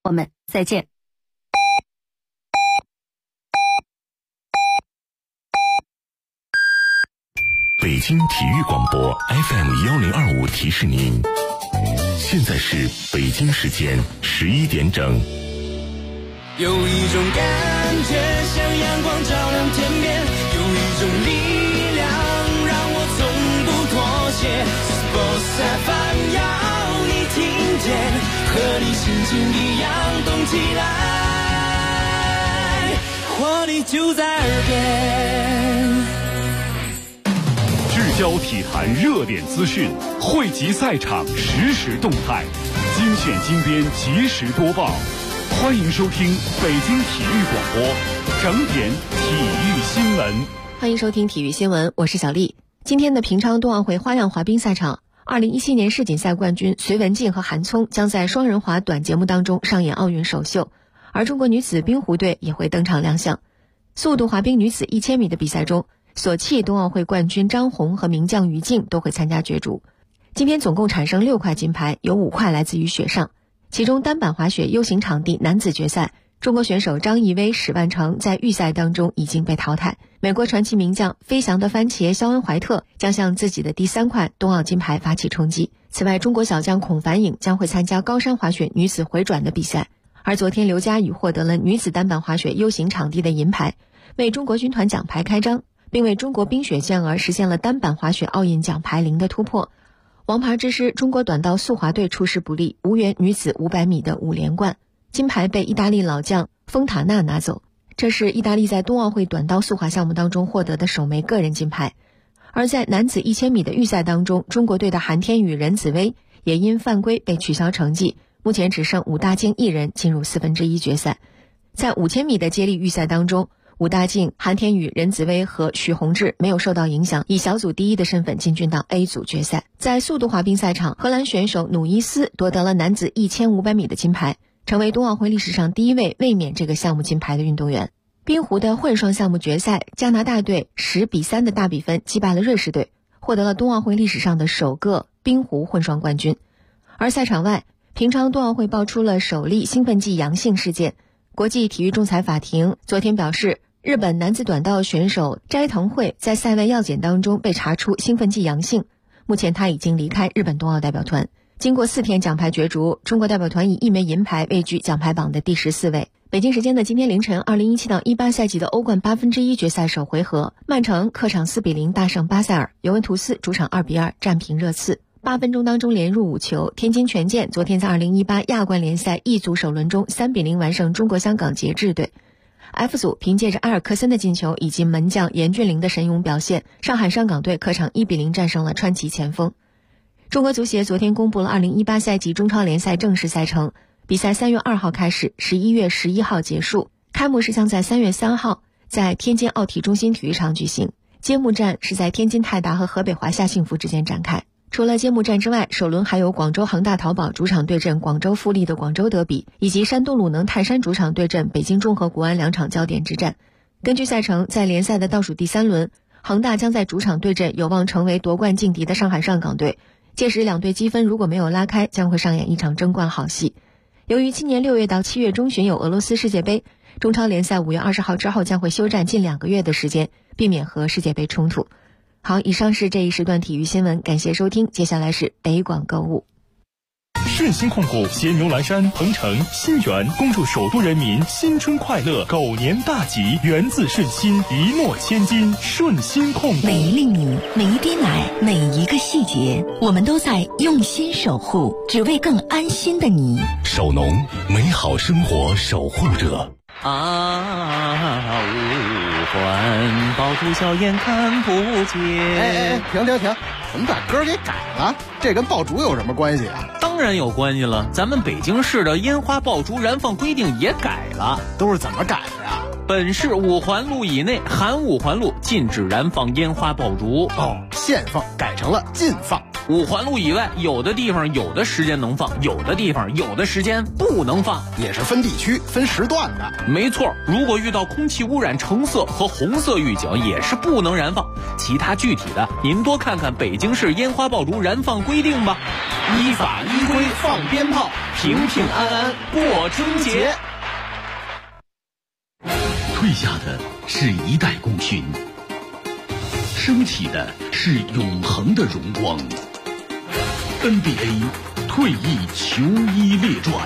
我们再见。 北京体育广播 FM1025 提示您，现在是北京时间11点整。 有一种感觉像阳光照亮天边，有一种力量让我从不妥协。Sports FM 要你听见，和你心情一样动起来，活力就在耳边。 聚焦体坛热点资讯，汇集赛场实时动态，精选精编，及时播报。欢迎收听北京体育广播整点体育新闻。 欢迎收听体育新闻，我是小丽。今天的平昌冬奥会花样滑冰赛场，2017年世锦赛冠军隋文静和韩聪将在双人滑短节目当中上演奥运首秀，而中国女子冰壶队也会登场亮相。速度滑冰女子1000米的比赛中，索契冬奥会冠军张红和名将于静都会参加角逐。今天总共产生6块金牌，有5块来自于雪上。其中单板滑雪 U 型场地男子决赛，中国选手张艺威、史万成在预赛当中已经被淘汰。美国传奇名将飞翔的番茄肖恩怀特将向自己的第3块冬奥金牌发起冲击。此外，中国小将孔凡颖将会参加高山滑雪女子回转的比赛。而昨天刘佳宇获得了女子单板滑雪 U 型场地的银牌，为中国军团奖牌开张，并为中国冰雪健儿实现了单板滑雪奥运奖牌0的突破。王牌之师中国短道速滑队出师不利，无缘女子500米的5连冠，金牌被意大利老将丰塔纳拿走。这是意大利在冬奥会短道速滑项目当中获得的首枚个人金牌。而在男子1000米的预赛当中，中国队的韩天宇、任子威也因犯规被取消成绩，目前只剩武大靖1人进入1/4决赛。在5000米的接力预赛当中，武大靖、韩天宇、任子威和许宏志没有受到影响，以小组第1的身份进军到 A 组决赛。在速度滑冰赛场，荷兰选手努伊斯夺得了男子1500米的金牌，成为冬奥会历史上第1位卫冕这个项目金牌的运动员。冰壶的混双项目决赛，加拿大队10-3的大比分击败了瑞士队，获得了冬奥会历史上的首个冰壶混双冠军。而赛场外，平昌冬奥会爆出了首例兴奋剂阳性事件。国际体育仲裁法庭昨天表示，日本男子短道选手斋藤惠在赛外药检当中被查出兴奋剂阳性，目前他已经离开日本冬奥代表团。经过4天奖牌角逐，中国代表团以1枚银牌位居奖牌榜的第14位。北京时间的今天凌晨，2017到18赛季的欧冠1/8决赛首回合，曼城客场4-0大胜巴塞尔，尤文图斯主场2-2战平热刺。8分钟当中连入5球，天津权健昨天在2018亚冠联赛 E 组首轮中3-0完胜中国香港节制队。F 组凭借着埃尔克森的进球以及门将严俊凌的神勇表现，上海上港队客场1-0战胜了川崎前锋。中国足协昨天公布了2018赛季中超联赛正式赛程，比赛3月2号开始，11月11号结束。开幕式将在3月3号在天津奥体中心体育场举行，揭幕战是在天津泰达和河北华夏幸福之间展开。除了揭幕战之外，首轮还有广州恒大淘宝主场对阵广州富力的广州德比，以及山东鲁能泰山主场对阵北京中赫国安2场焦点之战。根据赛程，在联赛的倒数第3轮，恒大将在主场对阵有望成为夺冠劲敌的上海上港队，届时两队积分如果没有拉开，将会上演一场争冠好戏。由于今年6月到7月中旬有俄罗斯世界杯，中超联赛5月20号之后将会休战近2个月的时间，避免和世界杯冲突。好，以上是这一时段体育新闻，感谢收听，接下来是北广购物。 顺鑫控股携牛栏山、鹏城、新源恭祝首都人民新春快乐，狗年大吉，源自顺心，一诺千金。顺鑫控股， 每一粒米，每一滴奶，每一个细节，我们都在用心守护，只为更安心的你。 首农，美好生活守护者。 五环爆竹硝烟看不见。 停！怎么把歌给改了？这跟爆竹有什么关系啊？ 当然有关系了，咱们北京市的烟花爆竹燃放规定也改了。 都是怎么改的呀？ 本市5环路以内含5环路禁止燃放烟花爆竹。 限放改成了禁放。 五环路以外，有的地方有的时间能放，有的地方有的时间不能放， 也是分地区分时段的。 没错，如果遇到空气污染橙色和红色预警，也是不能燃放。其他具体的，您多看看北京市烟花爆竹燃放规定吧。依法依规放鞭炮，平平安安过春节。 退下的是一代功勋，升起的是永恒的荣光。NBA 退役球衣列传。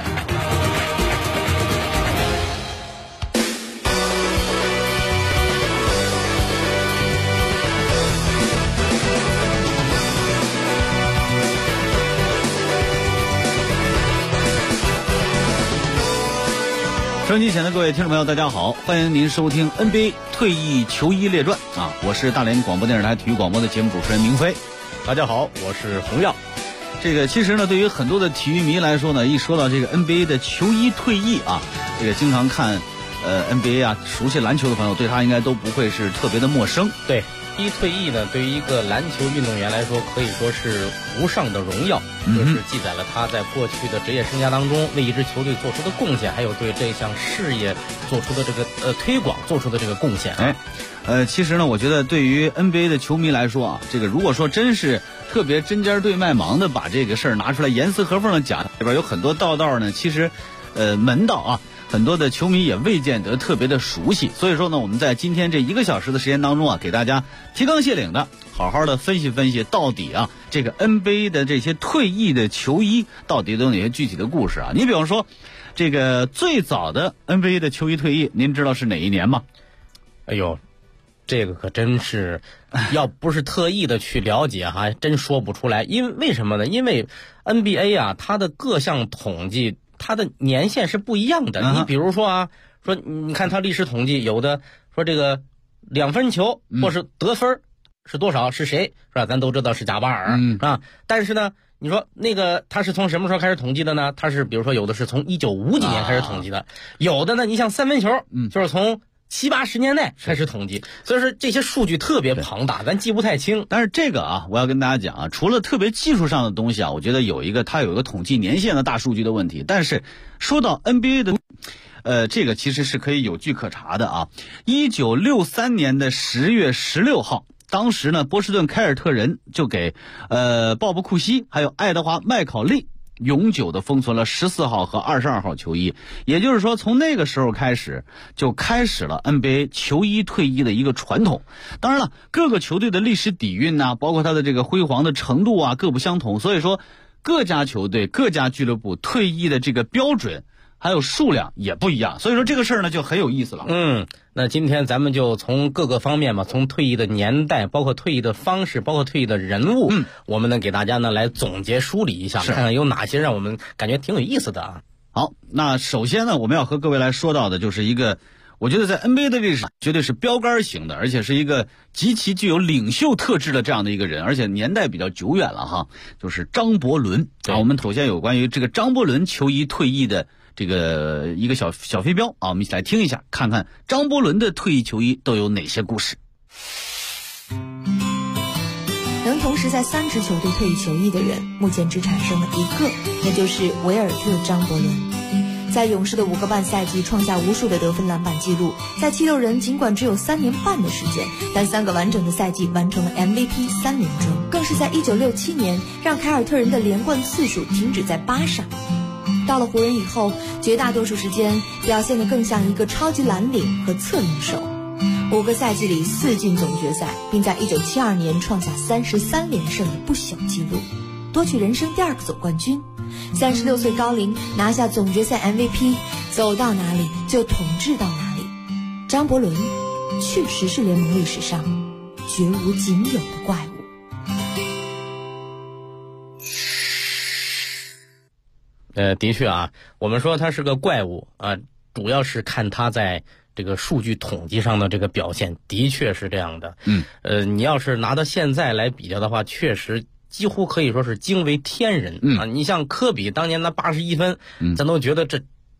收音机前的各位听众朋友，大家好，欢迎您收听 NBA 退役球衣列传啊！我是大连广播电视台体育广播的节目主持人明飞。 大家好，我是洪耀。 这个其实呢，对于很多的体育迷来说呢，一说到这个 NBA 的球衣退役啊，这个经常看NBA 啊，熟悉篮球的朋友对他应该都不会是特别的陌生。 对，一退役呢，对于一个篮球运动员来说，可以说是无上的荣耀，就是记载了他在过去的职业生涯当中为一支球队做出的贡献，还有对这项事业做出的这个推广做出的这个贡献。 其实呢，我觉得对于 NBA 的球迷来说啊，这个如果说真是特别针尖对麦芒的把这个事儿拿出来严丝合缝的讲，里边有很多道呢，其实门道啊，很多的球迷也未见得特别的熟悉。所以说呢，我们在今天这1个小时的时间当中啊，给大家提纲挈领的好好的分析分析，到底啊这个 NBA 的这些退役的球衣到底都有哪些具体的故事啊？你比方说这个最早的 NBA 的球衣退役，您知道是哪一年吗？ 哎呦，这个可真是，要不是特意的去了解还真说不出来。为什么呢？因为 NBA 啊，它的各项统计，它的年限是不一样的。你比如说啊，说你看它历史统计，有的说这个2分球或是得分是多少，是谁是吧？咱都知道是贾巴尔啊。但是呢，你说那个他是从什么时候开始统计的呢？他是比如说有的是从1950几年开始统计的，有的呢，你像3分球，就是从70、80年代开始统计，所以说这些数据特别庞大，咱记不太清。 但是这个啊，我要跟大家讲啊，除了特别技术上的东西啊，我觉得它有一个统计年限的大数据的问题。但是说到 NBA 的，这个其实是可以有据可查的啊。1963年的10月16号，当时呢，波士顿凯尔特人就给鲍勃库西还有爱德华麦考利永久的封存了14号和22号球衣，也就是说从那个时候开始就开始了 NBA 球衣退役的一个传统。当然了，各个球队的历史底蕴呐，包括它的这个辉煌的程度啊，各不相同，所以说各家球队各家俱乐部退役的这个标准还有数量也不一样，所以说这个事儿呢就很有意思了。 那今天咱们就从各个方面嘛，从退役的年代，包括退役的方式，包括退役的人物，我们呢给大家呢来总结梳理一下，看看有哪些让我们感觉挺有意思的啊。 好，那首先呢，我们要和各位来说到的就是一个，我觉得在 NBA 的历史绝对是标杆型的，而且是一个极其具有领袖特质的这样的一个人，而且年代比较久远了哈，就是张伯伦啊。我们首先有关于这个张伯伦球衣退役的这个一个小飞镖啊，我们一起来听一下，看看张伯伦的退役球衣都有哪些故事。 能同时在3支球队退役球衣的人，目前只产生了一个，那就是维尔特·张伯伦。在勇士的5个半赛季创下无数的得分篮板记录，在76人尽管只有3年半的时间，但3个完整的赛季完成了 MVP 3连庄，更是在1967年让凯尔特人的连冠次数停止在8上。到了湖人以后，绝大多数时间表现得更像一个超级蓝领和策应手。5个赛季里4进总决赛，并在1972年创下33连胜的不小纪录，夺取人生第2个总冠军。36岁高龄拿下总决赛 MVP， 走到哪里就统治到哪里。张伯伦确实是联盟历史上绝无仅有的怪物。 的确啊，我们说他是个怪物啊，主要是看他在这个数据统计上的这个表现，的确是这样的。你要是拿到现在来比较的话，确实几乎可以说是惊为天人啊！你像科比当年那81分，咱都觉得这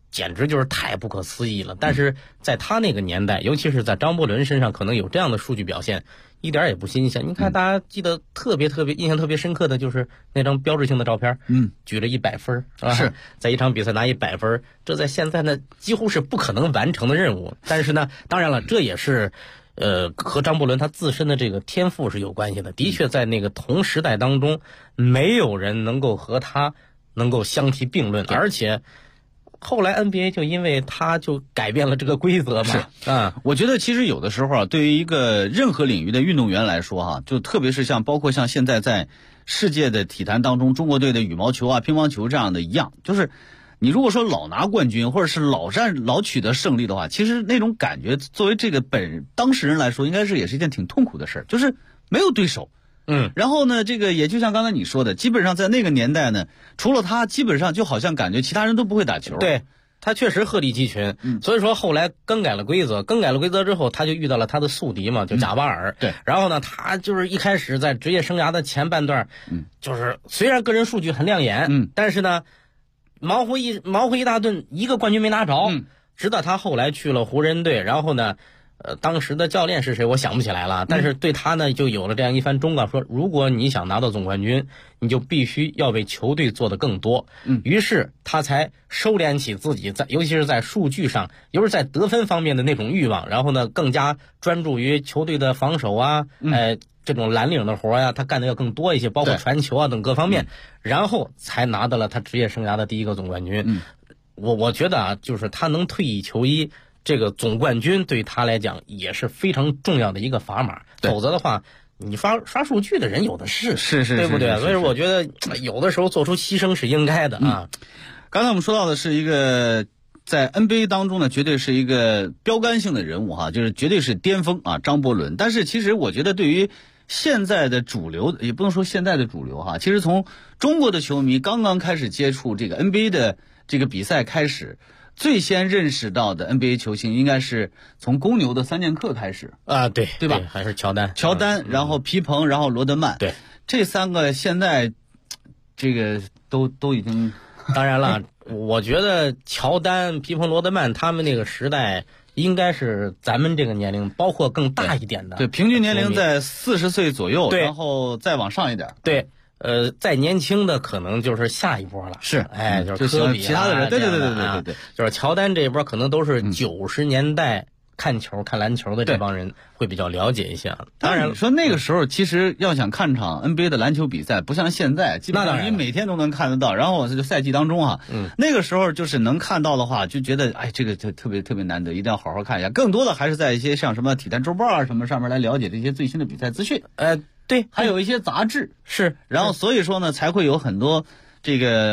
简直就是太不可思议了。但是在他那个年代，尤其是在张伯伦身上，可能有这样的数据表现，一点也不新鲜。你看，大家记得特别印象特别深刻的就是那张标志性的照片，举了100分，是在一场比赛拿100分，这在现在呢几乎是不可能完成的任务。但是呢，当然了，这也是和张伯伦他自身的这个天赋是有关系的。的确，在那个同时代当中，没有人能够和他能够相提并论，而且后来 NBA 就因为他就改变了这个规则嘛。 是我觉得其实有的时候啊，对于一个任何领域的运动员来说哈，就特别是包括像现在在世界的体坛当中，中国队的羽毛球啊、乒乓球这样的一样，就是你如果说老拿冠军或者是老取得胜利的话，其实那种感觉作为这个当事人来说，应该是也是一件挺痛苦的事，就是没有对手。然后呢，这个也就像刚才你说的，基本上在那个年代呢，除了他，基本上就好像感觉其他人都不会打球。 对，他确实鹤立鸡群。所以说后来更改了规则之后，他就遇到了他的宿敌嘛，就贾巴尔。 对， 然后呢，他就是一开始在职业生涯的前半段，就是虽然个人数据很亮眼，但是呢，忙活一大顿，一个冠军没拿着。直到他后来去了湖人队，然后呢，当时的教练是谁我想不起来了，但是对他呢就有了这样一番忠告，说如果你想拿到总冠军，你就必须要为球队做得更多。于是他才收敛起自己尤其是在数据上，尤其是在得分方面的那种欲望，然后呢更加专注于球队的防守啊，这种蓝领的活呀，他干的要更多一些，包括传球啊等各方面，然后才拿到了他职业生涯的第一个总冠军。我觉得啊，就是他能退役球衣，这个总冠军对他来讲也是非常重要的一个砝码，否则的话，你刷数据的人有的是，对不对？所以我觉得有的时候做出牺牲是应该的啊。 刚才我们说到的是一个在 NBA 当中呢，绝对是一个标杆性的人物哈，就是绝对是巅峰啊，张伯伦。但是其实我觉得对于现在的主流，也不能说现在的主流哈，其实从中国的球迷刚刚开始接触这个 NBA 的这个比赛开始，最先认识到的 NBA 球星应该是从公牛的3剑客开始啊，对吧？ 还是乔丹， 然后皮蓬，然后罗德曼， 对， 这3个现在这个都已经， 当然了，我觉得乔丹、皮蓬、罗德曼他们那个时代应该是咱们这个年龄，包括更大一点的， 对，平均年龄在40岁左右， 对， 然后再往上一点， 对。再年轻的可能就是下一波了， 是， 就是科比其他的人，对， 就是乔丹这一波可能都是90年代看篮球的这帮人会比较了解一些。 当然，你说那个时候其实要想看场 NBA 的篮球比赛，不像现在，基本上你每天都能看得到。然后这个赛季当中啊，那个时候就是能看到的话，就觉得这个就特别特别难得，一定要好好看一下。更多的还是在一些像什么体坛周报啊什么上面来了解这些最新的比赛资讯。 对， 还有一些杂志是， 然后所以说呢，才会有很多这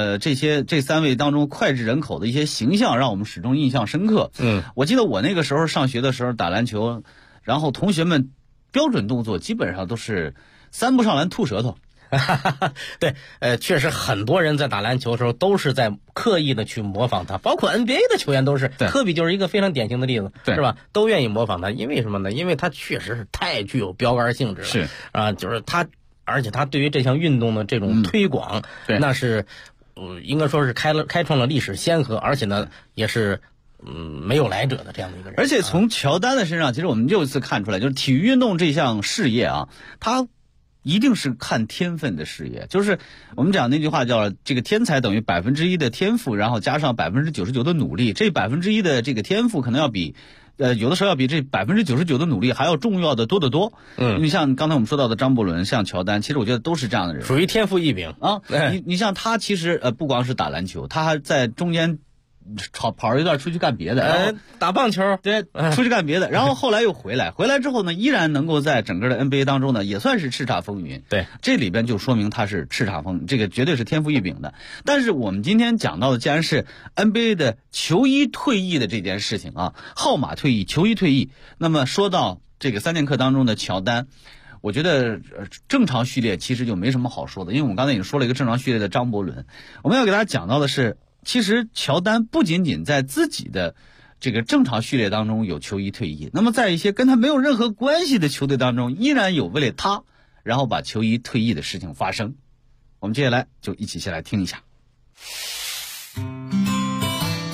3位当中脍炙人口的一些形象，让我们始终印象深刻。我记得我那个时候上学的时候打篮球，然后同学们标准动作基本上都是3步上篮吐舌头。 对，确实很多人在打篮球的时候都是在刻意的去模仿他，包括 NBA 的球员都是。科比就是一个非常典型的例子，是吧？都愿意模仿他，因为什么呢？因为他确实是太具有标杆性质了。 是啊， 就是他，而且他对于这项运动的这种推广，那是应该说是开创了历史先河，而且呢也是没有来者的这样的一个人。 而且从乔丹的身上，其实我们又一次看出来，就是体育运动这项事业啊，他一定是看天分的事业，就是我们讲那句话叫这个天才等于1%的天赋，然后加上99%的努力，这1%的这个天赋可能要比有的时候要比这99%的努力还要重要的多得多。你像刚才我们说到的张伯伦，像乔丹，其实我觉得都是这样的人， 属于天赋异禀啊。你像他其实不光是打篮球，他还在中间跑一段出去干别的， 打棒球， 对，出去干别的，然后后来又回来之后呢，依然能够在整个的 NBA 当中呢，也算是叱咤风云。 对， 这里边就说明他是叱咤风云，这个绝对是天赋异禀的。但是我们今天讲到的，既然是 NBA 的球衣退役的这件事情啊，号码退役，球衣退役，那么说到这个3剑客当中的乔丹，我觉得正常序列其实就没什么好说的，因为我们刚才已经说了一个正常序列的张伯伦，我们要给大家讲到的是，其实乔丹不仅仅在自己的这个正常序列当中有球衣退役，那么在一些跟他没有任何关系的球队当中，依然有为了他然后把球衣退役的事情发生。我们接下来就一起先来听一下。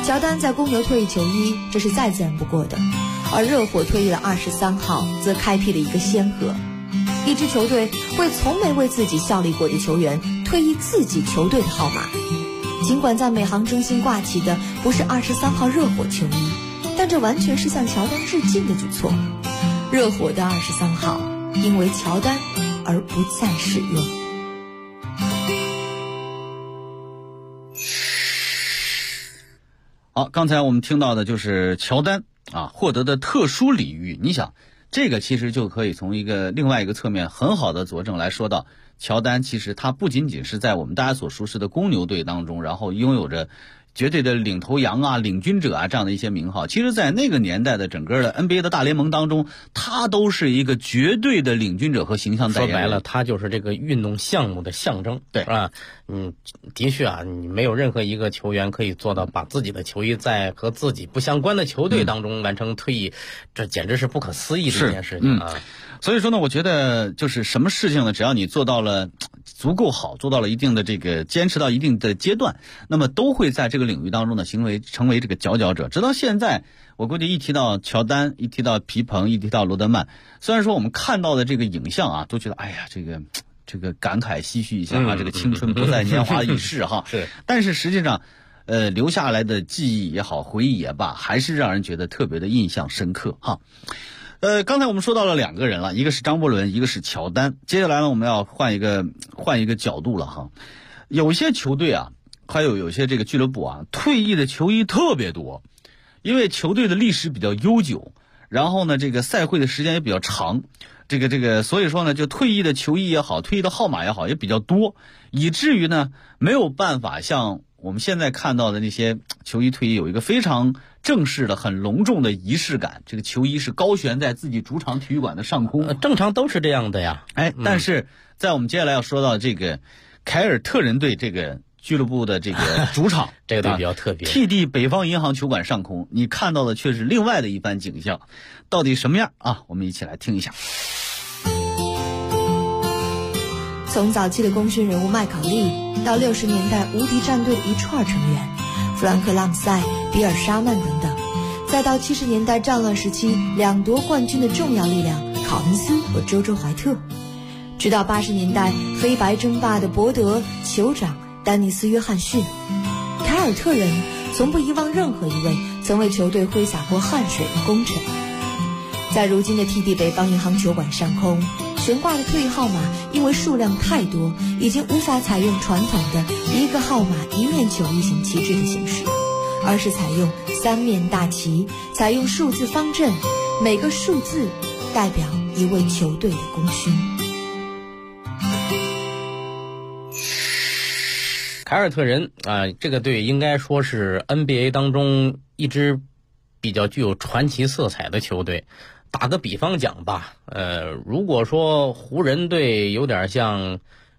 乔丹在公牛退役球衣，这是再自然不过的，而热火退役了23号，则开辟了一个先河。一支球队会从没为自己效力过的球员退役自己球队的号码。尽管在每行中心挂起的不是23号热火球衣，但这完全是向乔丹致敬的举措。热火的23号因为乔丹而不再使用。 好，刚才我们听到的就是乔丹获得的特殊礼遇。你想，这个其实就可以从另外一个侧面很好的佐证来说到，乔丹其实他不仅仅是在我们大家所熟悉的公牛队当中，然后拥有着绝对的领头羊领军者这样的一些名号。其实在那个年代的整个的 NBA 的大联盟当中，他都是一个绝对的领军者和形象代言人。 说白了，他就是这个运动项目的象征。 对啊，的确你没有任何一个球员可以做到把自己的球衣在和自己不相关的球队当中完成退役，这简直是不可思议的一件事情啊。 所以说呢，我觉得就是什么事情呢，只要你做到了足够好，做到了一定的坚持到一定的阶段，那么都会在这个领域当中呢成为这个佼佼者。直到现在，我估计一提到乔丹，一提到皮蓬，一提到罗德曼，虽然说我们看到的这个影像都觉得哎呀，这个感慨唏嘘一下这个青春不再年华易逝是， 但是实际上留下来的记忆也好，回忆也罢，还是让人觉得特别的印象深刻刚才我们说到了2个人了，一个是张伯伦，一个是乔丹。接下来呢，我们要换一个角度了有些球队还有些这个俱乐部退役的球衣特别多，因为球队的历史比较悠久，然后呢，这个赛会的时间也比较长，所以说呢，就退役的球衣也好，退役的号码也好，也比较多，以至于呢，没有办法像我们现在看到的那些球衣退役有一个非常正式的、很隆重的仪式感。这个球衣是高悬在自己主场体育馆的上空， 正常都是这样的呀。 但是在我们接下来要说到这个凯尔特人队这个俱乐部的这个主场， 这个队比较特别 ，TD 北方银行球馆上空，你看到的却是另外的一番景象。到底什么样我们一起来听一下。 从早期的功勋人物麦考利，到60年代无敌战队的一串成员，弗兰克·拉姆塞、比尔·沙曼等等，再到70年代战乱时期2夺冠军的重要力量考恩斯和周周·怀特，直到80年代黑白争霸的伯德、酋长、丹尼斯·约翰逊，凯尔特人从不遗忘任何一位曾为球队挥洒过汗水的功臣。在如今的 TD 北方银行球馆上空，悬挂的退役号码因为数量太多，已经无法采用传统的一个号码一面球衣型旗帜的形式，而是采用3面大旗，采用数字方阵，每个数字代表一位球队的功勋。 凯尔特人这个队应该说是 NBA 当中一支比较具有传奇色彩的球队。打个比方讲吧，如果说湖人队有点像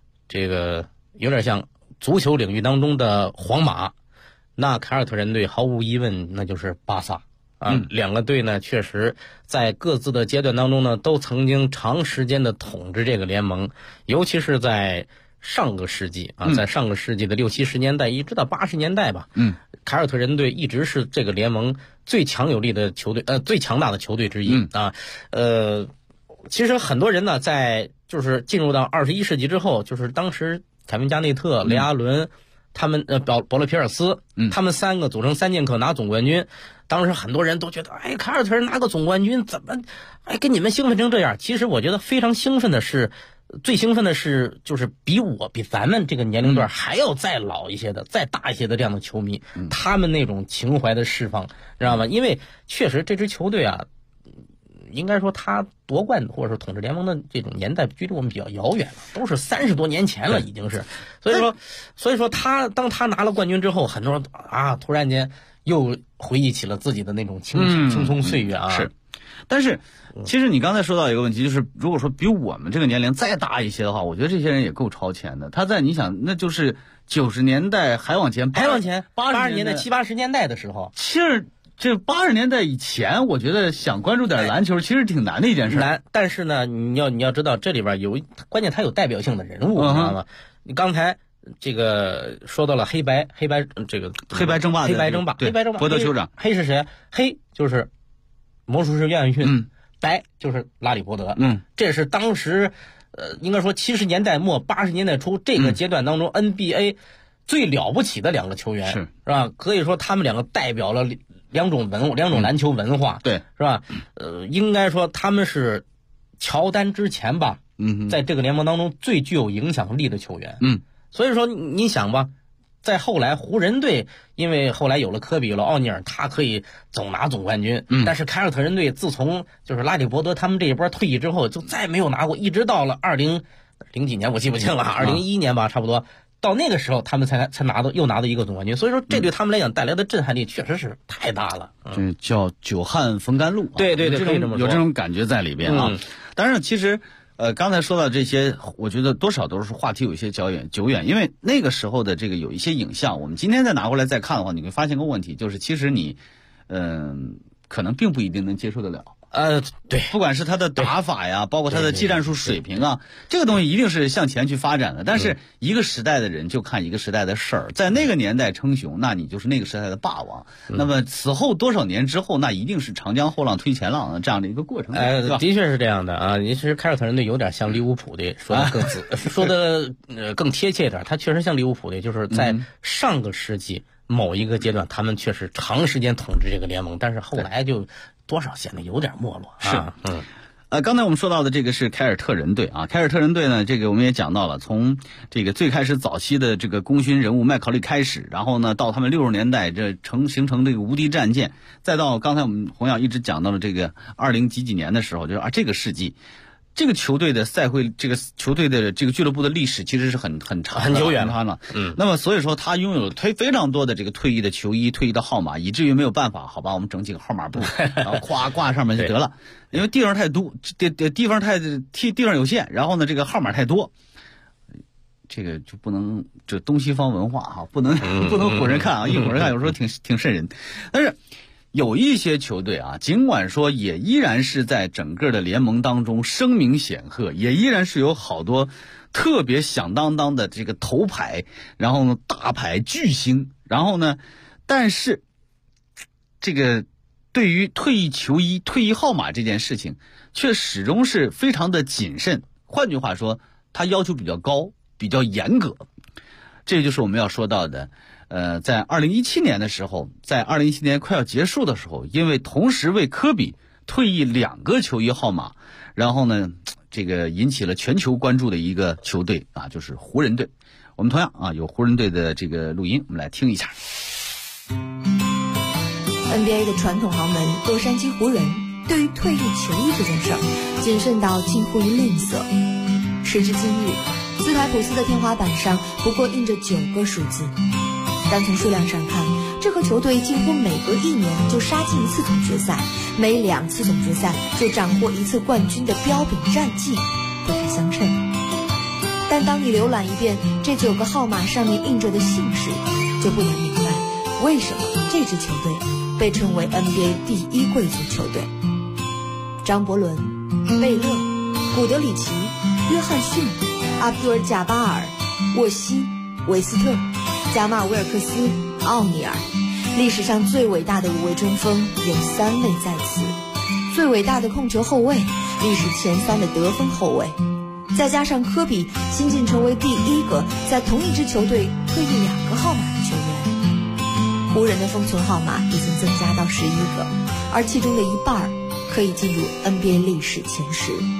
足球领域当中的皇马，那凯尔特人队毫无疑问那就是巴萨2个队呢，确实在各自的阶段当中呢，都曾经长时间的统治这个联盟，尤其是在上个世纪在上个世纪的60、70年代一直到80年代吧，凯尔特人队一直是这个联盟最强有力的球队，最强大的球队之一其实很多人呢，在就是进入到21世纪之后，就是当时凯文加内特、雷阿伦他们保罗皮尔斯他们3个组成3剑客拿总冠军，当时很多人都觉得凯尔特人拿个总冠军怎么跟你们兴奋成这样。其实我觉得非常兴奋的是，最兴奋的是就是比咱们这个年龄段还要再老一些的、再大一些的这样的球迷，他们那种情怀的释放，知道吗？因为确实这支球队应该说他夺冠或者说统治联盟的这种年代距离我们比较遥远了，都是30多年前了已经是。所以说当他拿了冠军之后，很多人突然间又回忆起了自己的那种青葱岁月是。但是其实你刚才说到一个问题，就是如果说比我们这个年龄再大一些的话，我觉得这些人也够超前的。他在你想那就是90年代还往前 80年代70、80年代的时候， 其实这80年代以前，我觉得想关注点篮球其实挺难的一件事。 难，但是呢，你要知道这里边关键它有代表性的人物，你知道吗？你刚才这个说到了黑白这个黑白争霸， 伯德酋长， 黑是谁？黑就是魔术师约翰逊，白就是拉里伯德，这是当时应该说70年代末80年代初这个阶段当中NBA 最了不起的2个球员，是吧？可以说他们2个代表了两种篮球文化， 对， 是吧？应该说他们是乔丹之前吧，在这个联盟当中最具有影响力的球员，所以说你想吧，在后来湖人队，因为后来有了科比有了奥尼尔，他可以总拿总冠军，但是凯尔特人队自从就是拉里伯德他们这一波退役之后，就再没有拿过，一直到了2000几年我记不清了，2011年吧，差不多。到那个时候，他们才拿到一个总冠军，所以说这对他们来讲带来的震撼力确实是太大了。 这叫久旱逢甘露， 对， 有这种感觉在里边啊。当然，其实刚才说到这些，我觉得多少都是话题有一些久远，因为那个时候的这个有一些影像，我们今天再拿过来再看的话，你会发现个问题，就是其实你可能并不一定能接受得了。 对， 不管是他的打法呀，包括他的技战术水平啊，这个东西一定是向前去发展的。但是一个时代的人就看一个时代的事儿，在那个年代称雄，那你就是那个时代的霸王。那么此后多少年之后，那一定是长江后浪推前浪这样的一个过程。 的确是这样的啊。其实凯尔特人队有点像利物浦的，说的更贴切一点，他确实像利物浦的，就是在上个世纪某一个阶段，他们确实长时间统治这个联盟，但是后来就多少显得有点没落。 是，刚才我们说到的这个是凯尔特人队啊。凯尔特人队呢，这个我们也讲到了，从这个最开始早期的这个功勋人物麦考利开始，然后呢，到他们60年代形成这个无敌战舰，再到刚才我们洪耀一直讲到了这个20几年的时候，就是这个世纪。这个球队的这个球队的这个俱乐部的历史其实是很长很久远了。那么所以说他拥有非常多的这个退役的球衣、退役的号码，以至于没有办法，好吧，我们整几个号码布，然后咵挂上面就得了，因为地方太多，地方有限，然后呢这个号码太多，这个就不能这东西方文化不能唬人看啊，一唬人看有时候挺瘆人，但是。有一些球队啊，尽管说也依然是在整个的联盟当中声名显赫，也依然是有好多特别响当当的这个头牌，然后呢大牌巨星，然后呢，但是这个对于退役球衣、退役号码这件事情，却始终是非常的谨慎。换句话说，他要求比较高，比较严格。这就是我们要说到的。在2017年的时候，在2017年快要结束的时候，因为同时为科比退役2个球衣号码，然后呢，这个引起了全球关注的一个球队啊，就是湖人队。我们同样有湖人队的这个录音，我们来听一下。 NBA 的传统豪门洛杉矶湖人对于退役球衣这件事儿，谨慎到近乎于吝啬。时至今日，斯台普斯的天花板上不过印着9个数字。单从数量上看，这个球队几乎每隔1年就杀进1次总决赛，每2次总决赛就斩获1次冠军的标炳战绩，不可相称。但当你浏览一遍这9个号码上面印着的姓氏，就不难明白为什么这支球队被称为 NBA 第1贵族球队。张伯伦、贝勒、古德里奇、约翰逊、阿布杜尔贾巴尔、沃西、维斯特、加马尔威尔克斯、奥尼尔，历史上最伟大的5位中锋有3位在此，最伟大的控球后卫，历史前3的得分后卫，再加上科比新晋成为第1个在同一支球队退役2个号码的球员。湖人的封存号码已经增加到11个，而其中的一半可以进入 NBA 历史前10。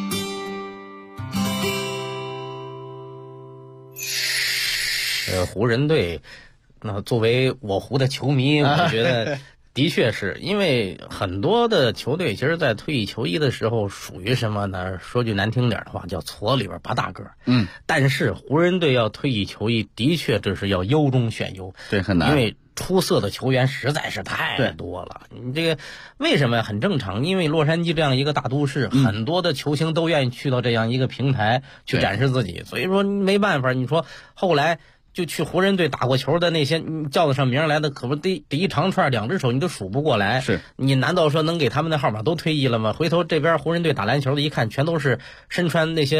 湖人队，那作为我湖的球迷，我觉得的确是因为很多的球队，其实在退役球衣的时候属于什么呢？说句难听点的话，叫矬里边拔大个。但是湖人队要退役球衣，的确这是要优中选优， 对，很难， 因为出色的球员实在是太多了。你这个为什么很正常？因为洛杉矶这样一个大都市，很多的球星都愿意去到这样一个平台去展示自己，所以说没办法。你说后来。就去湖人队打过球的那些叫得上名来的，可不第一长串2只手你都数不过来。 是你难道说能给他们的号码都退役了吗？回头这边湖人队打篮球的一看，全都是身穿那些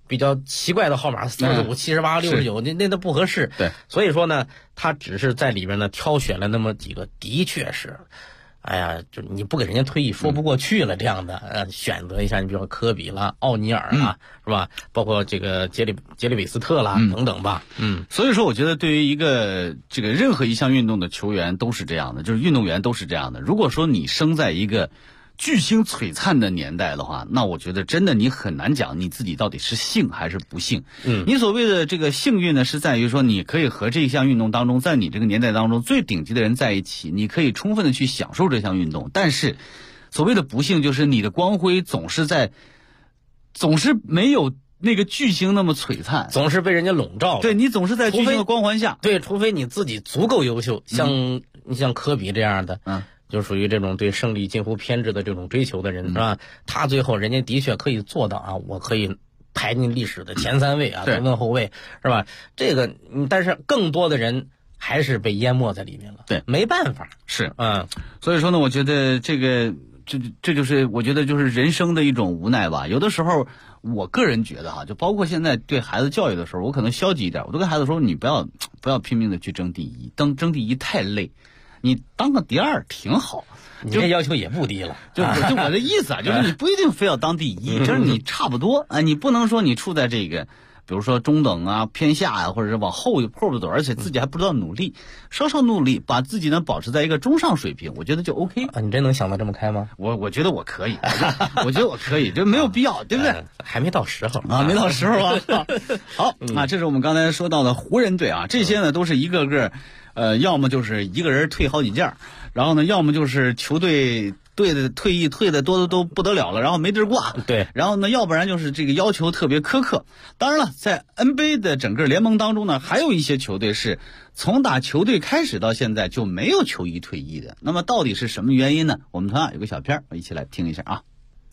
比较奇怪的号码，45、78、69，那都不合适。 对， 所以说呢，他只是在里边呢挑选了那么几个，的确是。哎呀，就你不给人家退役说不过去了，这样的选择一下，你比如说科比啦、奥尼尔啦，是吧？包括这个杰里韦斯特啦，等等吧。 所以说我觉得对于一个这个任何一项运动的球员都是这样的，就是运动员都是这样的。如果说你生在一个巨星璀璨的年代的话，那我觉得真的你很难讲你自己到底是幸还是不幸。你所谓的这个幸运呢，是在于说你可以和这项运动当中，在你这个年代当中最顶级的人在一起，你可以充分的去享受这项运动。但是所谓的不幸就是你的光辉总是没有那个巨星那么璀璨， 总是被人家笼罩了。 对，你总是在巨星的光环下。 对，除非你自己足够优秀，你像科比这样的，就属于这种对胜利近乎偏执的这种追求的人，是吧？他最后人家的确可以做到啊，我可以排进历史的前3位啊，得分后卫，是吧？这个，但是更多的人还是被淹没在里面了。 对， 没办法。 是，所以说呢，我觉得这就是我觉得就是人生的一种无奈吧。有的时候，我个人觉得哈，就包括现在对孩子教育的时候，我可能消极一点，我都跟孩子说，你不要拼命的去争第一，争第一太累。你当个第2挺好， 你这要求也不低了。 就我的意思啊，就是你不一定非要当第一，就是你差不多啊，你不能说你处在这个，比如说中等啊、偏下啊，或者是往后不走，而且自己还不知道努力，稍稍努力，把自己呢保持在一个中上水平，我觉得就 OK 啊。你真能想到这么开吗？ 我觉得我可以，我觉得我可以，就没有必要，对不对？ 还没到时候啊，没到时候啊。好啊，这是我们刚才说到的湖人队啊，这些呢都是一个个。要么就是一个人退好几件，然后呢，要么就是球队的退役退的多的都不得了了，然后没地儿挂。 对， 然后呢，要不然就是这个要求特别苛刻。当然了，在 NBA 的整个联盟当中呢，还有一些球队是从打球队开始到现在就没有球衣退役的。那么到底是什么原因呢？我们同样有个小片一起来听一下啊。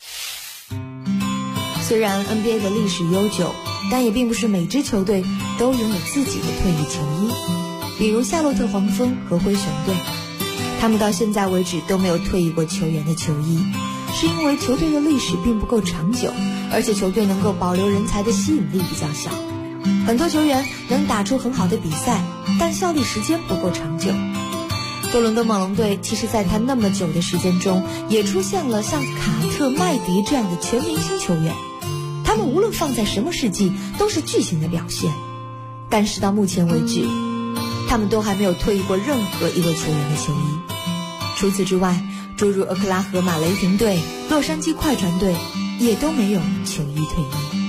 虽然 NBA 的历史悠久，但也并不是每支球队都拥有自己的退役球衣。比如夏洛特黄蜂和灰熊队，他们到现在为止都没有退役过球员的球衣，是因为球队的历史并不够长久，而且球队能够保留人才的吸引力比较小。很多球员能打出很好的比赛，但效力时间不够长久。多伦多猛龙队其实在他那么久的时间中，也出现了像卡特、麦迪这样的全明星球员，他们无论放在什么世纪都是巨星的表现。但是到目前为止，他们都还没有退役过任何一位球员的球衣。除此之外，诸如俄克拉荷马雷霆队、洛杉矶快船队也都没有球衣退役。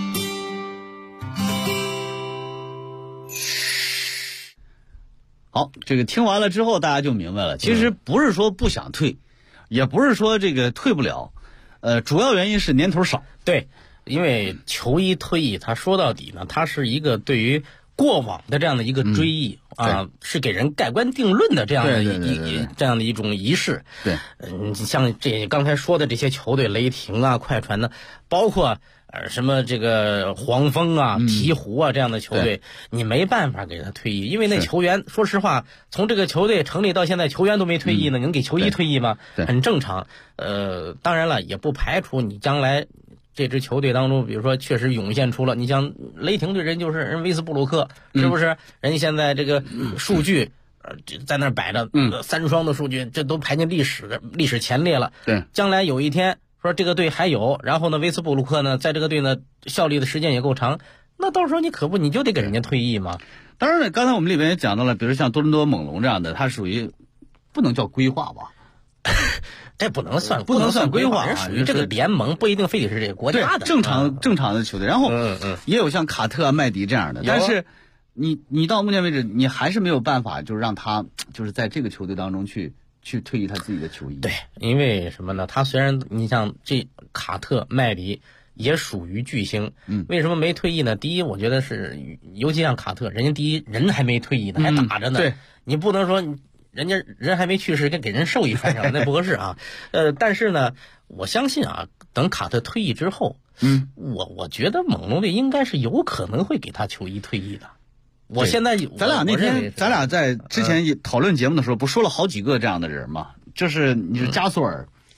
好，这个听完了之后大家就明白了，其实不是说不想退，也不是说这个退不了，主要原因是年头少。 对，因为球衣退役，它说到底呢，它是一个对于过往的这样的一个追忆是给人盖棺定论的这样的这样的一种仪式。 对， 像这刚才说的这些球队，雷霆啊、快船呢，包括什么这个黄蜂啊、鹈鹕啊这样的球队，你没办法给他退役，因为那球员说实话，从这个球队成立到现在，球员都没退役呢，你能给球衣退役吗？很正常。当然了，也不排除你将来这支球队当中，比如说确实涌现出了，你像雷霆队人就是人威斯布鲁克，是不是？人家现在这个数据在那儿摆着，3双的数据，这都排进历史前列了。 对， 将来有一天说这个队还有，然后呢，威斯布鲁克呢，在这个队呢效力的时间也够长，那到时候你就得给人家退役嘛。 当然了，刚才我们里边也讲到了，比如像多伦多猛龙这样的，它属于不能叫规划吧。 这不能算规划， 人属于这个联盟，不一定非得是这个国家的。 正常的球队，然后也有像卡特、麦迪这样的，但是你到目前为止，你还是没有办法，就是让他就是在这个球队当中去退役他自己的球衣。 对，因为什么呢？他虽然你像这卡特、麦迪也属于巨星，为什么没退役呢？第一，我觉得是，尤其像卡特，人家第一人还没退役呢，还打着呢。 对， 你不能说人家人还没去世，给人授意传上了，那不合适啊。但是呢，我相信啊，等卡特退役之后，我觉得猛龙队应该是有可能会给他球衣退役的。我现在咱俩在之前讨论节目的时候，不说了好几个这样的人吗？就是你是加索尔，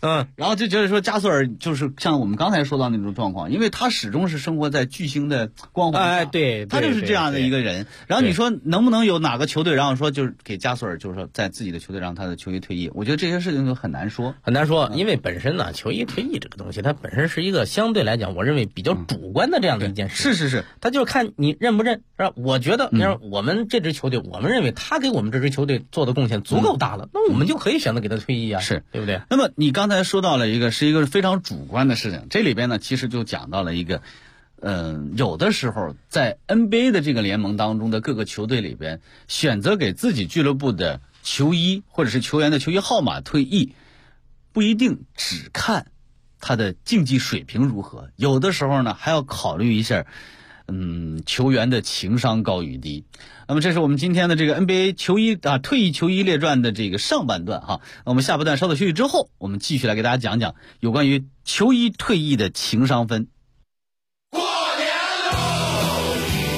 然后就觉得说加索尔就是像我们刚才说到那种状况，因为他始终是生活在巨星的光环下， 对， 他就是这样的一个人。然后你说能不能有哪个球队然后说就是给加索尔就是说在自己的球队让他的球衣退役？我觉得这些事情就很难说， 因为本身呢，球衣退役这个东西，它本身是一个相对来讲，我认为比较主观的这样的一件事。 是， 他就是看你认不认，是吧？我觉得，你说我们这支球队，我们认为他给我们这支球队做的贡献足够大了，那我们就可以选择给他退役啊， 是对不对？ 那么你刚才说到了是一个非常主观的事情，这里边呢其实就讲到了一个，有的时候在 NBA 的这个联盟当中的各个球队里边，选择给自己俱乐部的球衣或者是球员的球衣号码退役，不一定只看他的竞技水平如何，有的时候呢还要考虑一下球员的情商高与低。那么这是我们今天的这个 NBA 球衣退役球衣列传的这个上半段哈。我们下半段稍作休息之后，我们继续来给大家讲讲有关于球衣退役的情商分。 过年喽！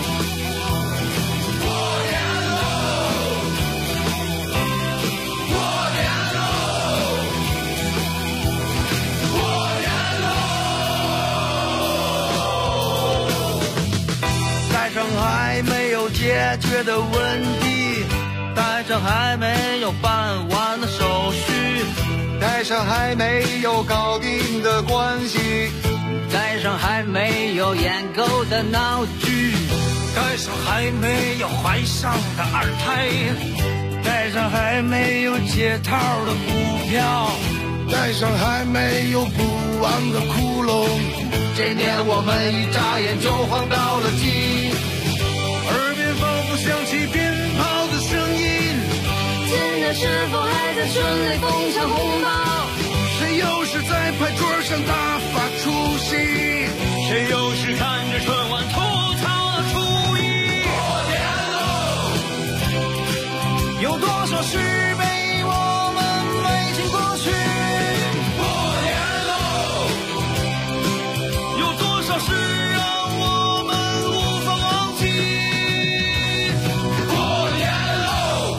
过年喽！过年喽！过年喽！带上还没有解决的问题，带上还没有办完的手续，带上还没有搞定的关系，带上还没有演够的闹剧，带上还没有怀上的二胎，带上还没有解套的股票，带上还没有补完的窟窿。这年我们一眨眼就晃到了几，耳边仿佛响起鞭炮的声音，今年是否还在顺利奉上红包？谁又是在牌桌上大发出席？谁又是看着春晚吐槽的初一？过年喽！有多少事被我们迈进过去？过年喽！有多少事让我们无法忘记？过年喽！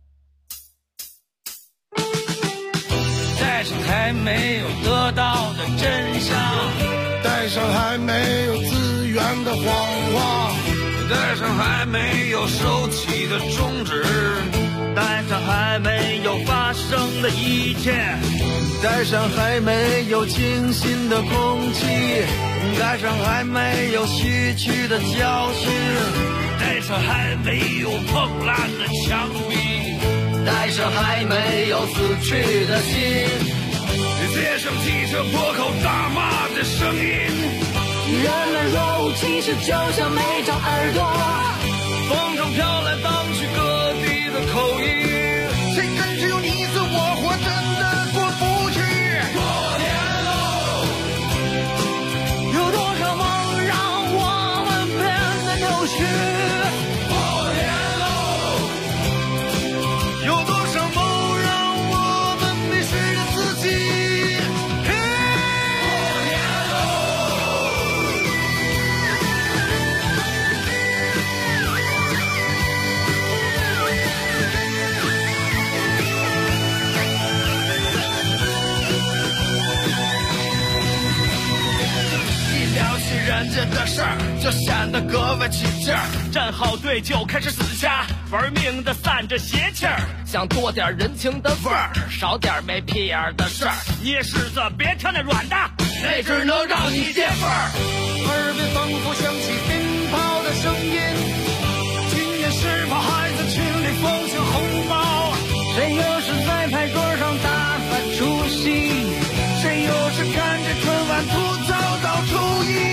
带上还没有得到的真相，带上还没有资源的谎话，带上还没有收起的终止，带上还没有发生的一切，带上还没有清新的空气，带上还没有吸取的教训，带上还没有碰烂的墙壁，带上还没有死去的心，街上汽车破口大骂的声音，人们若无其事，就像没长耳朵，风中飘来荡去各地的口音，谁跟只有你死我活，真的过不去。过年喽！有多少梦让我们变得扭曲？过年喽！有多少梦让我们迷失了自己？人家的事儿就显得格外起劲儿，站好队就开始死掐，玩命的散着邪气儿，想多点人情的味儿，少点没屁眼的事儿。捏柿子别挑那软的，那只能让你跌份儿。耳边仿佛响起鞭炮的声音，今年是否还在群里奉上红包？谁又是在牌桌上大发出席？谁又是看着春晚吐槽到初一？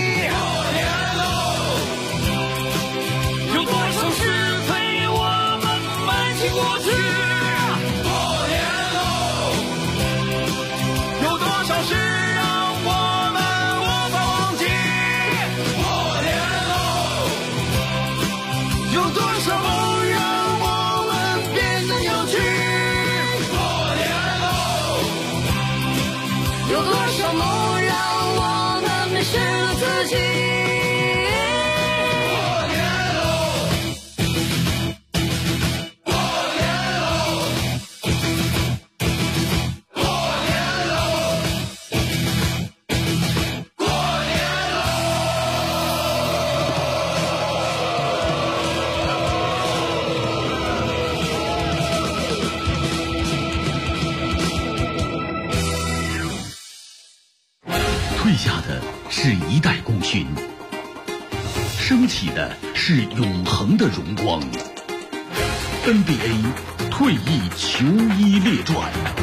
过去，过年喽！有多少事让我们无法忘记？过年喽！有多少梦让我们变得扭曲？过年喽！有多少梦让我们迷失了自己？ 退下的是一代功勋，升起的是永恒的荣光。NBA 退役球衣列传。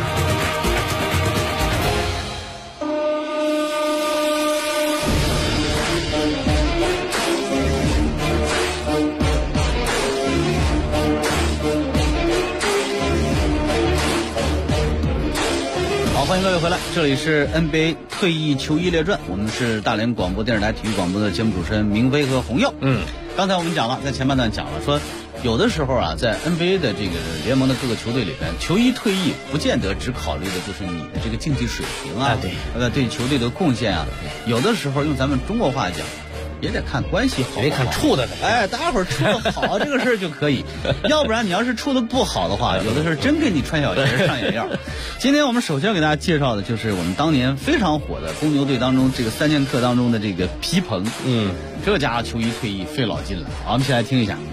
欢迎各位回来，这里是 NBA 退役球衣列传，我们是大连广播电视台体育广播的节目主持人明飞和洪耀。刚才我们讲了，在前半段讲了，说有的时候啊，在 NBA 的这个联盟的各个球队里边，球衣退役不见得只考虑的就是你的这个竞技水平啊，对球队的贡献啊，有的时候用咱们中国话讲，也得看关系好， 得看处的， 大家伙儿处的好，这个事儿就可以。要不然你要是处的不好的话，有的是真给你穿小鞋上眼药。今天我们首先给大家介绍的就是我们当年非常火的公牛队当中这个3剑客当中的这个皮蓬。这家伙球衣退役费老劲了。好，我们先来听一下。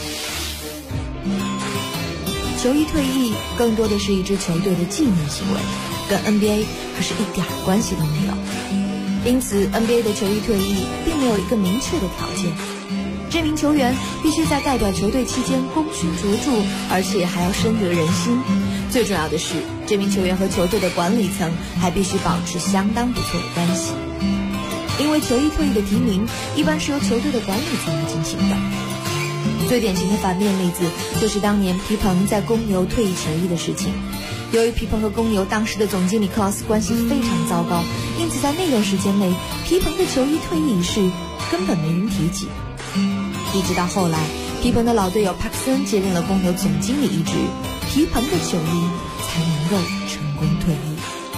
球衣退役更多的是一支球队的纪念行为，跟 NBA 可是一点关系都没有。因此 NBA 的球衣退役并没有一个明确的条件，这名球员必须在代表球队期间功勋卓著，而且还要深得人心。最重要的是，这名球员和球队的管理层还必须保持相当不错的关系，因为球衣退役的提名一般是由球队的管理层来进行的。最典型的反面例子就是当年皮蓬在公牛退役球衣的事情。由于皮蓬和公牛当时的总经理克劳斯关系非常糟糕，因此在那段时间内，皮蓬的球衣退役一事根本没人提及。一直到后来，皮蓬的老队友帕克森接任了公牛总经理一职，皮蓬的球衣才能够成功退役。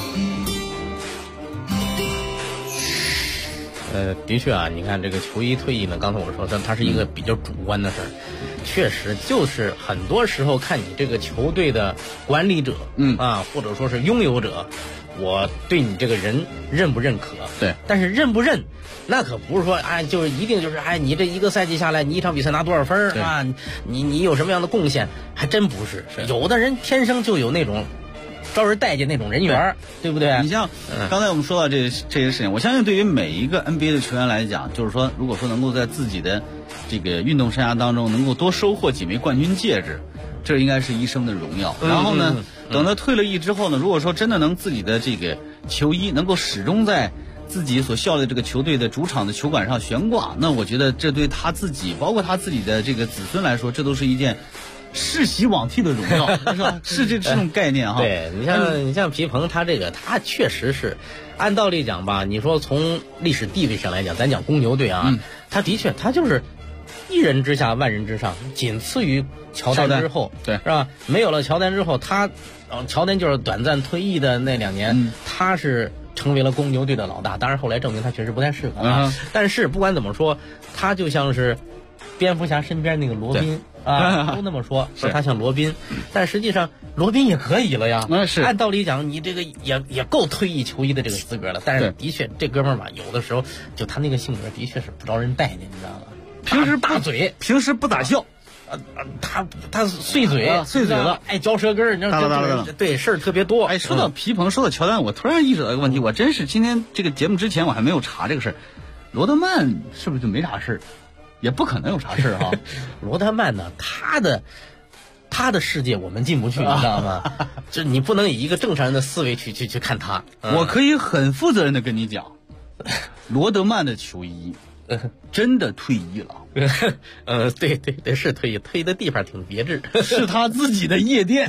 的确啊，你看这个球衣退役呢，刚才我说它是一个比较主观的事儿，确实就是很多时候看你这个球队的管理者，或者说是拥有者，我对你这个人认不认可？ 对， 但是认不认，那可不是说就是一定就是你这一个赛季下来，你一场比赛拿多少分啊？你有什么样的贡献？还真不是，有的人天生就有那种招人待见那种人缘，对不对？ 你像刚才我们说到这些事情，我相信对于每一个 NBA 的球员来讲，就是说，如果说能够在自己的这个运动生涯当中能够多收获几枚冠军戒指，这应该是一生的荣耀。然后呢，等他退了役之后呢，如果说真的能自己的这个球衣能够始终在自己所效力这个球队的主场的球馆上悬挂，那我觉得这对他自己，包括他自己的这个子孙来说，这都是一件世袭罔替的荣耀，是吧？是这种概念哈。 对，你像皮蓬，他确实是，按道理讲吧，你说从历史地位上来讲，咱讲公牛队啊，他的确他就是一人之下万人之上，仅次于乔丹之后， 对， 是吧？没有了乔丹之后，乔丹就是短暂退役的那2年，他是成为了公牛队的老大。当然后来证明他确实不太适合啊。但是不管怎么说，他就像是蝙蝠侠身边那个罗宾。都那么说他像罗宾，但实际上罗宾也可以了呀。 是按道理讲，你这个也够退役球衣的这个资格了。但是的确，这哥们儿吧，有的时候就他那个性格的确是不招人待见，你知道吗？ 平时大嘴， 平时不咋笑， 他碎嘴， 碎嘴了， 爱嚼舌根儿，你知道吗？对，事儿特别多。 说到皮蓬，说到乔丹，我突然意识到一个问题，我真是今天这个节目之前我还没有查这个事儿，罗德曼是不是就没啥事儿？也不可能有啥事哈。 罗德曼呢，他的世界我们进不去，你知道吗？就你不能以一个正常人的思维去看他。 我可以很负责任的跟你讲，罗德曼的球衣真的退役了。 对，是退役的地方挺别致， 是他自己的夜店。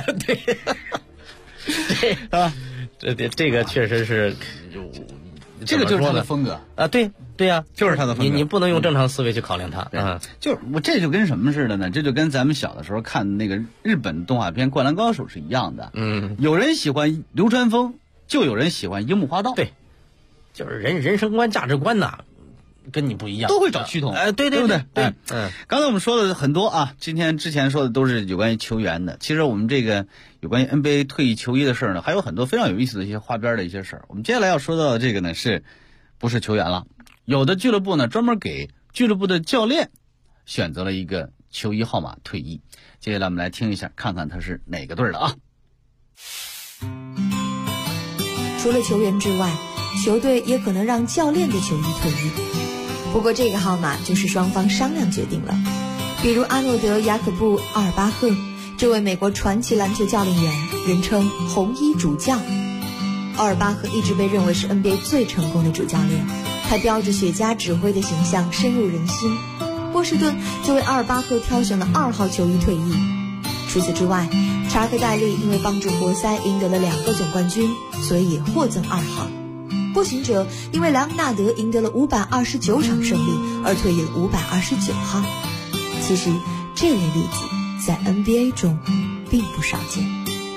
对啊，这个确实是。 这个就是他的风格啊，对呀， 就是他的风格。 你不能用正常思维去考量他。 就是这就跟什么似的呢？这就跟咱们小的时候看那个日本动画片《灌篮高手》是一样的。有人喜欢流川枫，就有人喜欢樱木花道。 对，就是人生观、价值观呐，跟你不一样， 都会找趋同。 对不对？ 刚才我们说的很多啊，之前说的都是有关于球员的。其实我们这个有关于 NBA 退役球衣的事儿呢，还有很多非常有意思的一些花边的一些事儿。我们接下来要说到的这个呢，不是球员了？有的俱乐部呢专门给俱乐部的教练选择了一个球衣号码退役。接下来我们来听一下，看看他是哪个队的啊？ 除了球员之外， 球队也可能让教练的球衣退役。不过这个号码就是双方商量决定了。比如阿诺德·雅可布·阿尔巴赫，这位美国传奇篮球教练员，人称红衣主将。奥尔巴赫一直被认为是 NBA 最成功的主教练，他叼着雪茄指挥的形象深入人心。波士顿就为阿尔巴赫挑选了2号球衣退役。除此之外，查克戴利因为帮助活塞赢得了2个总冠军，所以也获赠2号。步行者因为莱昂纳德赢得了529场胜利而退役了529号。其实这类例子在 NBA 中并不少见。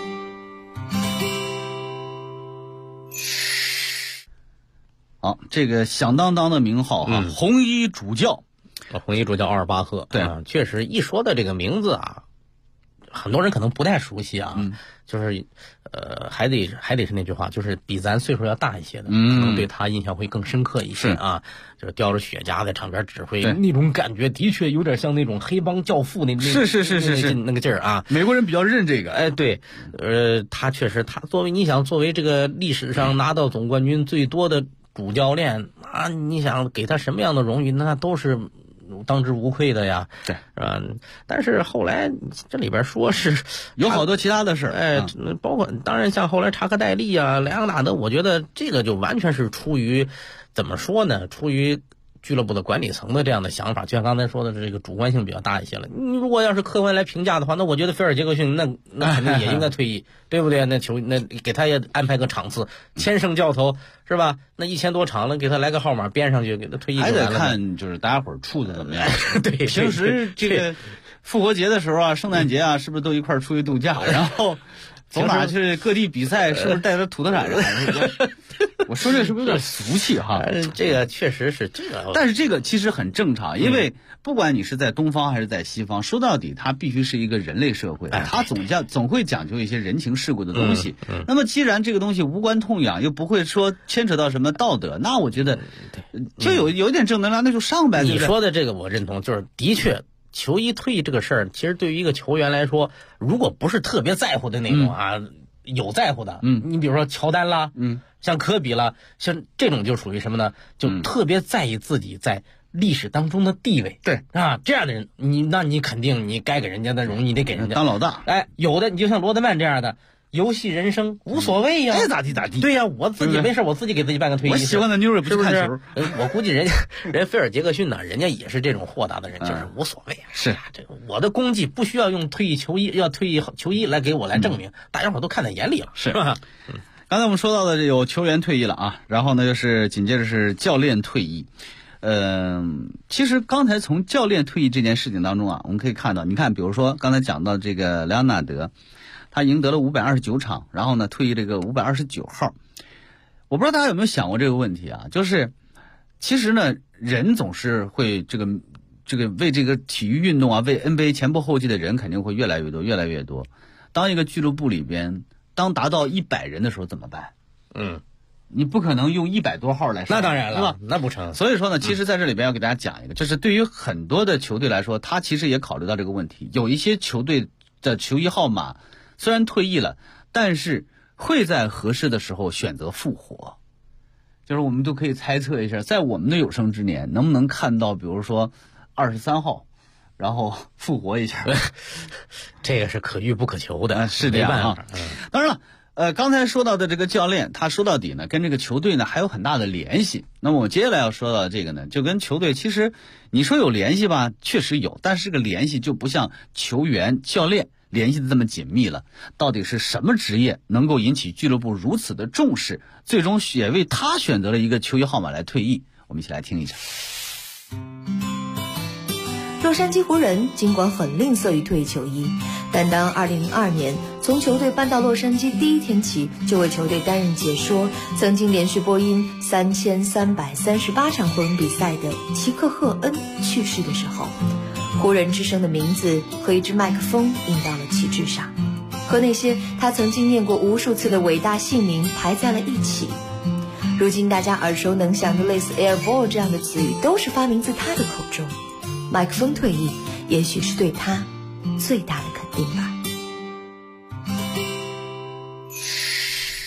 好，这个响当当的名号啊，红衣主教， 红衣主教奥尔巴赫。 对， 确实一说的这个名字啊，很多人可能不太熟悉啊。就是还得是那句话，就是比咱岁数要大一些的，可能对他印象会更深刻一些啊。就是叼着雪茄在场边指挥，那种感觉的确有点像那种黑帮教父那那个劲儿啊。 美国人比较认这个， 哎，对，他确实，他作为这个历史上拿到总冠军最多的主教练啊，你想给他什么样的荣誉，那都是当之无愧的呀。 对， 是吧？但是后来这里边说是有好多其他的事儿， 哎，包括当然像后来查克戴利啊、莱昂纳德，我觉得这个就完全是出于怎么说呢？出于俱乐部的管理层的这样的想法，就像刚才说的，这个主观性比较大一些了。你如果要是客观来评价的话，那我觉得菲尔杰克逊那肯定也应该退役，对不对？那给他也安排个场次，千胜教头是吧？那1000多场了，给他来个号码编上去，给他退役就完了。 还得看就是大家伙儿处的怎么样。 对， 平时这个复活节的时候啊，圣诞节啊，是不是都一块儿出去度假？然后走哪去各地比赛，是不是带着土特产啥？我说这是不是有点俗气哈？ 这个确实是这个， 但是这个其实很正常，因为不管你是在东方还是在西方，说到底它必须是一个人类社会，它总会讲究一些人情世故的东西。那么既然这个东西无关痛痒，又不会说牵扯到什么道德，那我觉得就有一点正能量，那就上呗。 你说的这个我认同，就是的确。球衣退役这个事儿，其实对于一个球员来说，如果不是特别在乎的那种啊，有在乎的，你比如说乔丹啦，像科比啦，像这种就属于什么呢？就特别在意自己在历史当中的地位。 对啊，这样的人，你肯定你该给人家的荣誉，你得给人家当老大。 哎，有的你就像罗德曼这样的。游戏人生无所谓呀， 爱咋地咋地。 对呀，我自己没事，我自己给自己办个退役。 我喜欢的妞也不是看球。 我估计人菲尔杰克逊呢，人家也是这种豁达的人，就是无所谓啊。 是这个我的功绩不需要用退役球衣来给我来证明，大家伙都看在眼里了， 是吧？ 刚才我们说到的有球员退役了啊，然后呢就是紧接着是教练退役。其实刚才从教练退役这件事情当中啊，我们可以看到，你看，比如说刚才讲到这个莱昂纳德。他赢得了529场，然后呢退役这个529号。我不知道大家有没有想过这个问题啊？就是其实呢，人总是会这个为这个体育运动啊，为 NBA 前赴后继的人肯定会越来越多，越来越多。当一个俱乐部里边，当达到100人的时候怎么办？你不可能用100多号来说， 那当然了， 是吧？ 那不成。 所以说呢，其实在这里边要给大家讲一个，就是对于很多的球队来说，他其实也考虑到这个问题。有一些球队的球衣号码虽然退役了，但是会在合适的时候选择复活。就是我们都可以猜测一下，在我们的有生之年，能不能看到，比如说23号，然后复活一下？ 这个是可遇不可求的， 是这样啊。当然了，刚才说到的这个教练，他说到底呢，跟这个球队呢还有很大的联系。那么我接下来要说到的这个呢，就跟球队其实你说有联系吧，确实有，但是这个联系就不像球员、教练联系的这么紧密了。到底是什么职业能够引起俱乐部如此的重视，最终也为他选择了一个球衣号码来退役？我们一起来听一下。 洛杉矶湖人尽管很吝啬于退役球衣，但当2002年从球队搬到洛杉矶第一天起就为球队担任解说，曾经连续播音3338场湖人比赛的齐克·赫恩去世的时候，湖人之声的名字和一支麦克风印到了旗帜上，和那些他曾经念过无数次的伟大姓名排在了一起。如今大家耳熟能详的类似 Air Ball 这样的词语都是发明自他的口中，麦克风退役也许是对他最大的肯定吧。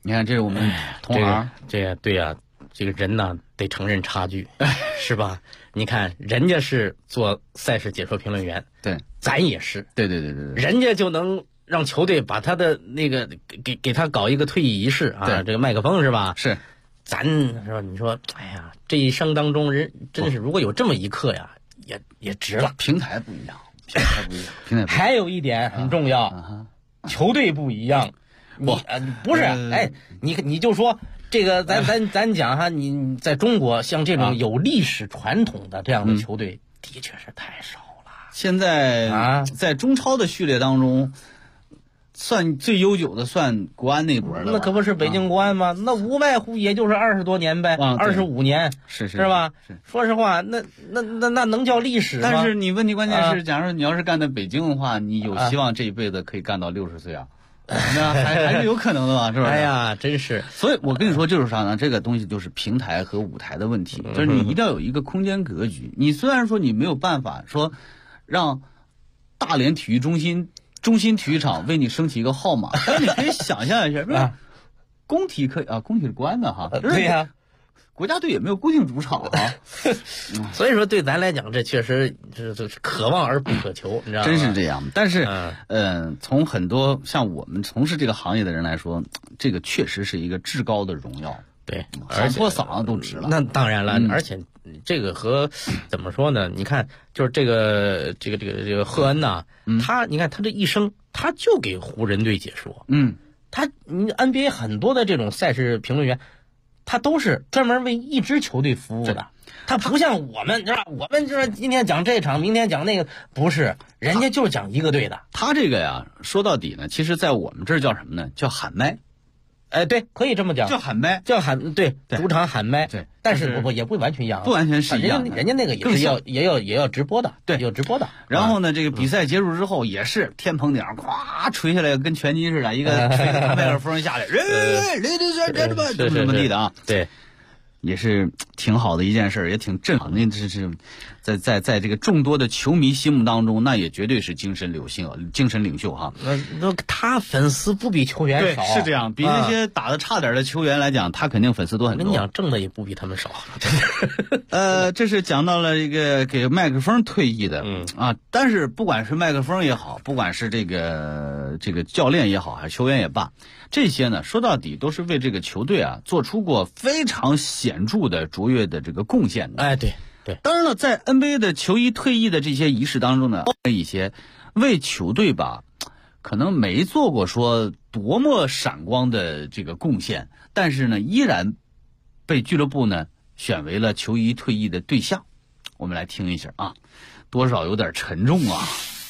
你看，这是我们同行， 这对呀，这个人呢得承认差距，是吧？你看，人家是做赛事解说评论员， 对， 咱也是， 对， 人家就能让球队把他的那个给他搞一个退役仪式啊，这个麦克风是吧？ 是， 咱是吧？你说，哎呀，这一生当中人真是如果有这么一刻呀，也值了。 平台不一样，平台不一样。 还有一点很重要，球队不一样。不是，你就说。这个咱讲哈，你在中国像这种有历史传统的这样的球队，的确是太少了。 现在在中超的序列当中，算最悠久的算国安那波了。 那可不是北京国安吗？那无外乎也就是20多年呗，25年，是吧？说实话，那能叫历史吗？ 但是你问题关键是，假如你要是干在北京的话，你有希望这一辈子可以干到60岁啊？那还是有可能的嘛，是不是？ 哎呀，真是！ 所以我跟你说，就是啥呢？这个东西就是平台和舞台的问题，就是你一定要有一个空间格局。你虽然说你没有办法说让大连体育中心体育场为你升起一个号码，但是你可以想象一下，不是工体可以啊，工体是国安的哈， 对呀。 国家队也没有固定主场啊， 所以说对咱来讲，这确实是可望而不可求，你知道吗？ 真是这样。但是，从很多像我们从事这个行业的人来说，这个确实是一个至高的荣耀。 对， 喊破嗓子都值了。 那当然了，而且这个和怎么说呢？你看，就是这个赫恩呐，他你看他这一生，他就给湖人队解说。你 NBA 很多的这种赛事评论员。他都是专门为一支球队服务的，他不像我们，知道我们就是今天讲这场，明天讲那个，不是，人家就是讲一个队的。 他这个呀，说到底呢，其实在我们这儿叫什么呢？叫喊麦。 对，可以这么讲， 叫喊麦， 对，主场喊麦， 对， 但是也不完全一样， 不完全是一样的， 人家那个也要直播的， 对， 有直播的。 然后呢，这个比赛结束之后也是天棚顶咵吹下来，跟拳击似的，一个吹个麦克风下来，怎么地的啊？ 对， 也是挺好的一件事，也挺震撼。那这是在这个众多的球迷心目当中，那也绝对是精神领袖哈。 那他粉丝不比球员少， 是这样。比那些打得差点的球员来讲，他肯定粉丝多很多。 我跟你讲，挣的也不比他们少。 这是讲到了一个给麦克风退役的，但是不管是麦克风也好，不管是这个教练也好，还是球员也罢，这些呢，说到底都是为这个球队做出过非常显著的卓越的这个贡献的。 对。 当然了，在 NBA 的球衣退役的这些仪式当中呢，一些为球队吧，可能没做过说多么闪光的这个贡献，但是呢，依然被俱乐部呢选为了球衣退役的对象。我们来听一下啊，多少有点沉重啊。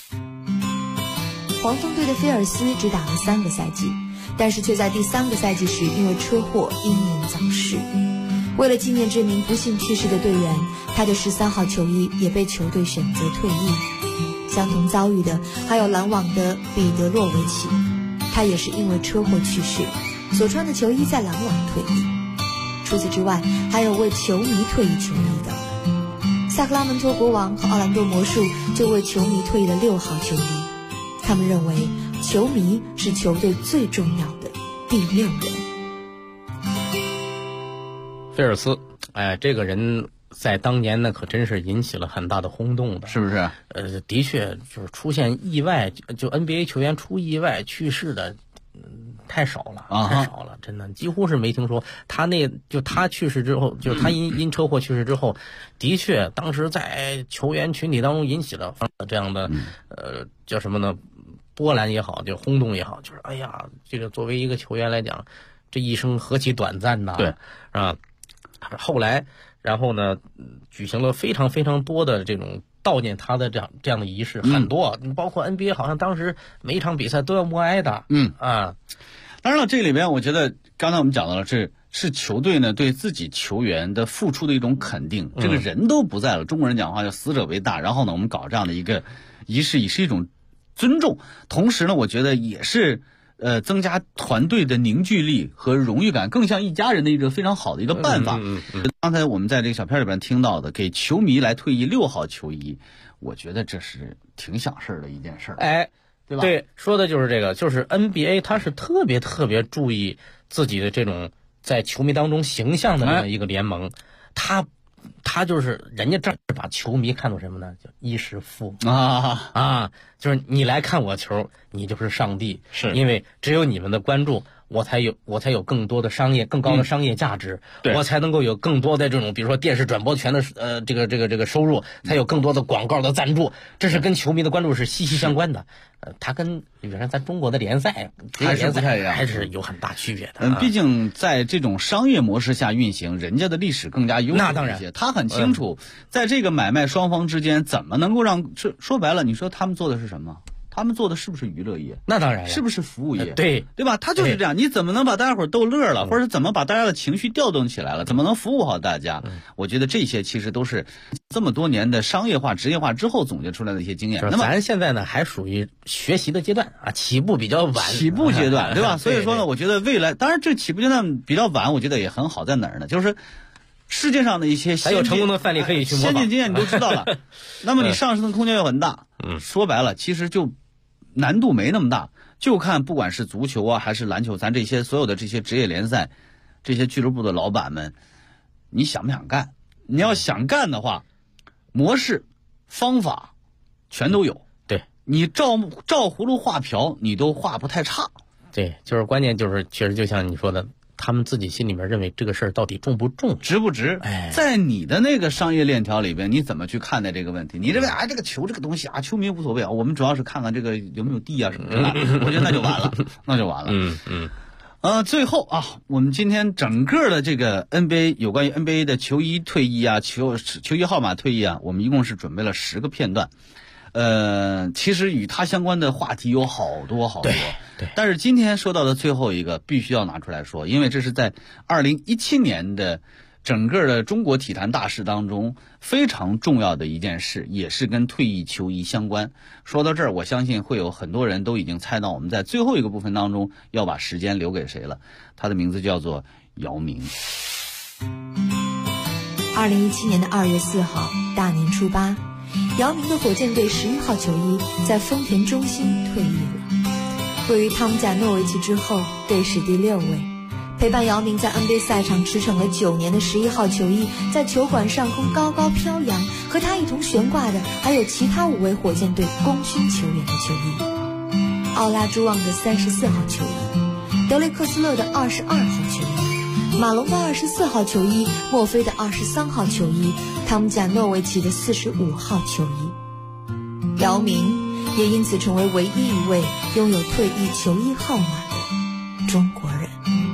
黄蜂队的菲尔斯只打了3个赛季，但是却在第3个赛季时因为车祸英年早逝。为了纪念这名不幸去世的队员，他的13号球衣也被球队选择退役。相同遭遇的还有篮网的彼得洛维奇，他也是因为车祸去世，所穿的球衣在篮网退役。除此之外，还有为球迷退役球衣的。萨克拉门托国王和奥兰多魔术就为球迷退役了6号球衣。他们认为球迷是球队最重要的第6人。 菲尔斯，这个人在当年呢可真是引起了很大的轰动的， 是不是？ 的确就是出现意外，就 NBA 球员出意外去世的，太少了，太少了，真的几乎是没听说。他去世之后，就是他因车祸去世之后，的确当时在球员群体当中引起了这样的叫什么呢？波澜也好，就轰动也好，就是哎呀，这个作为一个球员来讲，这一生何其短暂呐！ 对啊。后来，然后呢，举行了非常非常多的这种悼念他的这样的仪式，很多，包括 NBA 好像当时每一场比赛都要默哀的。 当然了，这里边我觉得刚才我们讲到了，是球队呢对自己球员的付出的一种肯定。这个人都不在了，中国人讲话叫死者为大。然后呢，我们搞这样的一个仪式，也是一种尊重，同时呢，我觉得也是。增加团队的凝聚力和荣誉感，更像一家人的一个非常好的一个办法。刚才我们在这个小片里边听到的，给球迷来退役6号球衣，我觉得这是挺想事的一件事。 对吧？ 对，说的就是这个，就是 NBA 它是特别注意自己的这种在球迷当中形象的这么一个联盟，他就是人家这儿把球迷看作什么呢？叫衣食父母就是你来看我球，你就是上帝， 是因为只有你们的关注，我才有更多的更高的商业价值，我才能够有更多的这种比如说电视转播权的这个收入，才有更多的广告的赞助，这是跟球迷的关注是息息相关的。它跟比如说咱中国的联赛还是不太一样， 还是有很大区别的。 毕竟在这种商业模式下运行，人家的历史更加悠久一些。 那当然， 他很清楚，在这个买卖双方之间怎么能够让说白了，你说他们做的是什么？他们做的是不是娱乐业？ 那当然， 是不是服务业？ 对吧？他就是这样，你怎么能把大家伙逗乐了，或者是怎么把大家的情绪调动起来了？怎么能服务好大家？我觉得这些其实都是这么多年的商业化、职业化之后总结出来的一些经验。 那么咱现在呢，还属于学习的阶段啊，起步比较晚。 起步阶段，对吧？所以说呢，我觉得未来，当然这起步阶段比较晚，我觉得也很好在哪儿呢？就是世界上的一些还有成功的范例可以去模仿， 先进经验你都知道了，那么你上升的空间又很大。说白了，其实就难度没那么大，就看不管是足球啊还是篮球，咱这些所有的这些职业联赛，这些俱乐部的老板们，你想不想干？你要想干的话，模式、方法全都有。 对， 你照葫芦画瓢，你都画不太差。 对，就是关键就是确实就像你说的，他们自己心里面认为这个事儿到底重不重， 值不值？在你的那个商业链条里边，你怎么去看待这个问题？你认为这个球这个东西啊，球迷无所谓啊，我们主要是看看这个有没有地啊什么的，我觉得那就完了，那就完了。最后啊，我们今天整个的这个 NBA 有关于 NBA 的球衣退役啊，球衣号码退役啊，我们一共是准备了10个片段。其实与它相关的话题有好多好多。 对， 但是今天说到的最后一个必须要拿出来说，因为这是在2017年的整个的中国体坛大事当中非常重要的一件事，也是跟退役球衣相关。说到这儿，我相信会有很多人都已经猜到我们在最后一个部分当中要把时间留给谁了。他的名字叫做姚明。 2017年的2月4号，大年初8，姚明的火箭队11号球衣在丰田中心退役了。位于汤姆贾诺维奇之后，队史第6位。陪伴姚明在 NBA 赛场驰骋了9年的11号球衣，在球馆上空高高飘扬，和他一同悬挂的还有其他5位火箭队功勋球员的球衣：奥拉朱旺的34号球衣，德雷克斯勒的22号球衣，马龙的24号球衣，墨菲的23号球衣，汤姆贾诺维奇的45号球衣。姚明也因此成为唯一一位拥有退役球衣号码的中国人。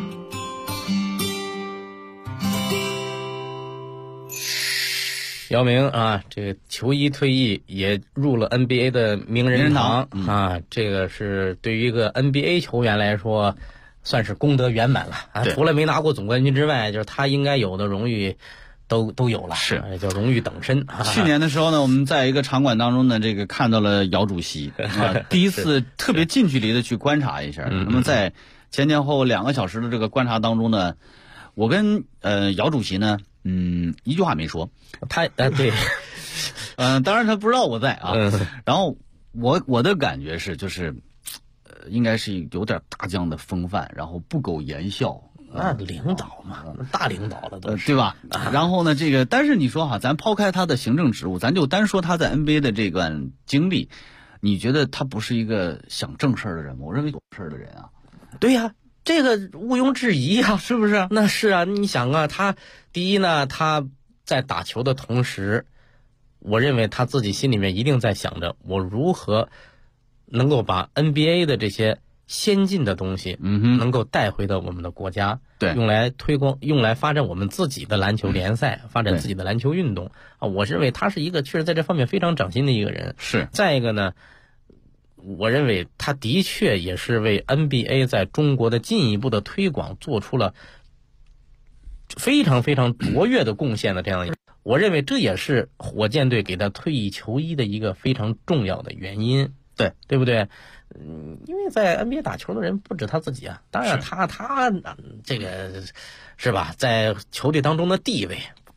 姚明啊，这个球衣退役也入了 NBA 的名人堂啊，这个是对于一个 NBA 球员来说，算是功德圆满了啊。除了没拿过总冠军之外，就是他应该有的荣誉都有了， 是叫荣誉等身。 去年的时候呢，我们在一个场馆当中呢，这个看到了姚主席第一次特别近距离的去观察一下。那么在前后2个小时的这个观察当中呢，我跟姚主席呢，一句话没说。 他对， 当然他不知道我在啊。然后我的感觉是，就是应该是有点大将的风范，然后不苟言笑。 那领导嘛，大领导了都是， 对吧？然后呢，这个但是你说哈，咱抛开他的行政职务，咱就单说他在 NBA 的这段经历，你觉得他不是一个想正事儿的人吗？我认为懂事儿的人啊。 对呀，这个毋庸置疑啊，是不是？那是啊，你想啊，他第一呢，他在打球的同时，我认为他自己心里面一定在想着，我如何能够把 NBA 的这些先进的东西，能够带回到我们的国家， 对， 用来推广，用来发展我们自己的篮球联赛，发展自己的篮球运动啊！我认为他是一个确实在这方面非常长心的一个人。 是。 再一个呢，我认为他的确也是为 NBA 在中国的进一步的推广做出了非常非常卓越的贡献的这样一个。我认为这也是火箭队给他退役球衣的一个非常重要的原因。对不对？因为在 NBA 打球的人不止他自己啊，当然他这个是吧，在球队当中的地位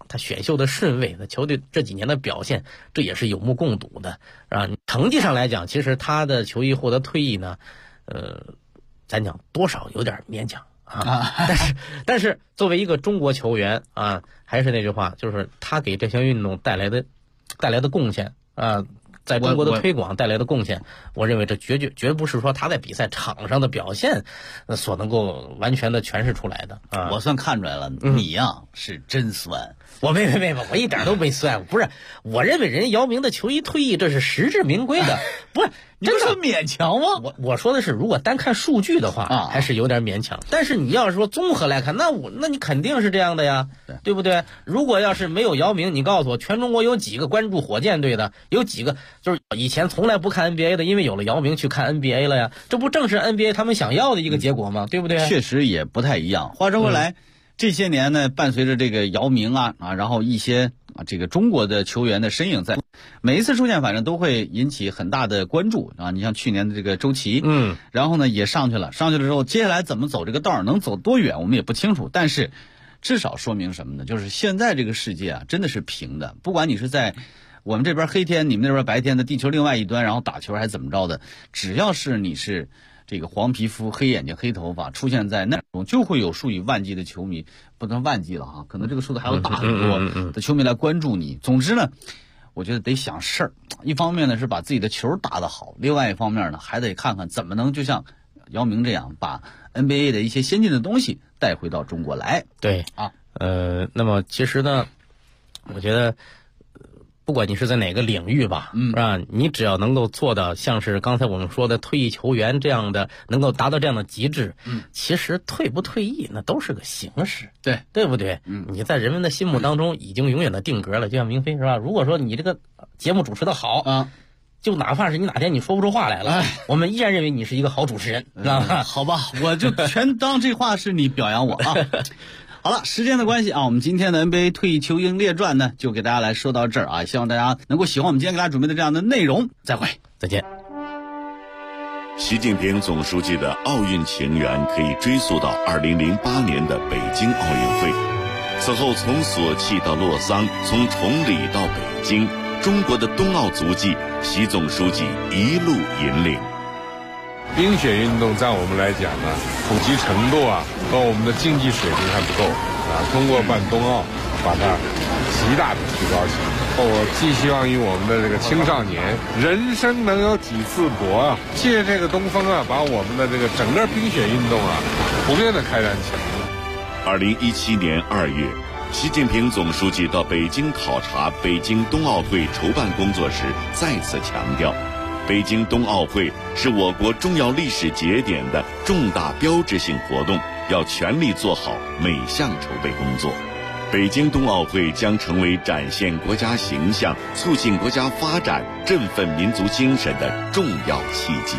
他选秀的顺位，他球队这几年的表现，这也是有目共睹的啊。成绩上来讲，其实他的球衣获得退役呢，咱讲多少有点勉强啊。但是作为一个中国球员啊，还是那句话，就是他给这项运动带来的贡献啊。在中国的推广带来的贡献，我认为这绝不是说他在比赛场上的表现所能够完全的诠释出来的啊！ 我算看出来了，你呀是真酸。 我没，我一点都没酸。不是，我认为人家姚明的球衣退役这是实至名归的，不是。 你不是勉强吗？ 我说的是，如果单看数据的话，还是有点勉强。但是你要是说综合来看，那你肯定是这样的呀，对不对？如果要是没有姚明，你告诉我，全中国有几个关注火箭队的？有几个就是以前从来不看 NBA 的，因为有了姚明去看 NBA 了呀？这不正是 NBA 他们想要的一个结果吗？对不对？ 确实也不太一样。话说回来，这些年呢，伴随着这个姚明啊，然后一些这个中国的球员的身影在每一次出现，反正都会引起很大的关注啊。你像去年的这个周琦，然后呢也上去了之后，接下来怎么走这个道，能走多远，我们也不清楚。但是至少说明什么呢？就是现在这个世界啊，真的是平的。不管你是在我们这边黑天，你们那边白天的地球另外一端，然后打球还怎么着的，只要是你是这个黄皮肤、黑眼睛、黑头发出现在那种，就会有数以万计的球迷，不能万计了哈，可能这个数字还要大很多的球迷来关注你。总之呢，我觉得得想事儿。一方面呢是把自己的球打得好，另外一方面呢还得看看怎么能就像姚明这样，把 NBA 的一些先进的东西带回到中国来。 对啊，那么其实呢，我觉得。不管你是在哪个领域吧，是吧？你只要能够做到像是刚才我们说的退役球员这样的，能够达到这样的极致，其实退不退役那都是个形式，对不对？你在人们的心目当中已经永远的定格了，就像明飞是吧？如果说你这个节目主持的好啊，就哪怕是你哪天你说不出话来了，我们依然认为你是一个好主持人，知道吧？ 好吧，我就全当这话是你表扬我啊。好了，时间的关系啊，我们今天的 NBA 退役球鹰列传呢，就给大家来说到这儿啊，希望大家能够喜欢我们今天给大家准备的这样的内容。再会， 再见。 习近平总书记的奥运情缘可以追溯到2008年的北京奥运会，此后从索契到洛桑，从崇礼到北京，中国的冬奥足迹，习总书记一路引领。 冰雪运动在我们来讲呢，普及程度啊和我们的竞技水平还不够啊。通过办冬奥，把它极大的提高起来。我寄希望于我们的这个青少年，人生能有几次搏啊！借这个东风啊，把我们的这个整个冰雪运动啊，普遍的开展起来。 2017年2月，习近平总书记到北京考察北京冬奥会筹办工作时，再次强调。北京冬奥会是我国重要历史节点的重大标志性活动，要全力做好每项筹备工作。北京冬奥会将成为展现国家形象、促进国家发展、振奋民族精神的重要契机。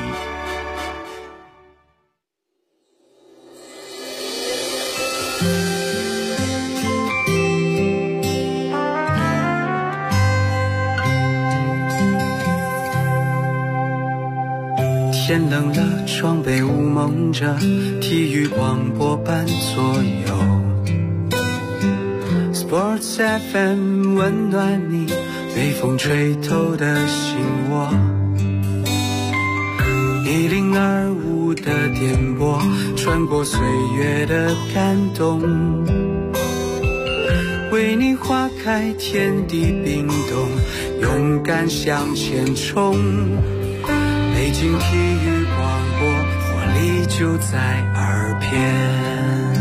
天冷了，窗被雾蒙着，体育广播伴左右。Sports FM 温暖你被风吹透的心窝。1025的电波，穿过岁月的感动，为你划开天地冰冻，勇敢向前冲。北京体育广播，活力就在耳边。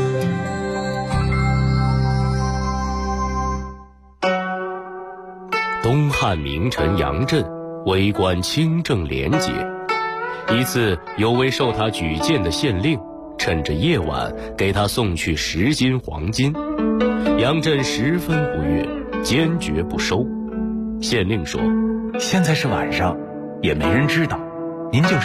东汉名臣杨震为官清正廉洁，一次有位受他举荐的县令趁着夜晚给他送去10斤黄金，杨震十分不悦，坚决不收。县令说：“现在是晚上，也没人知道，您就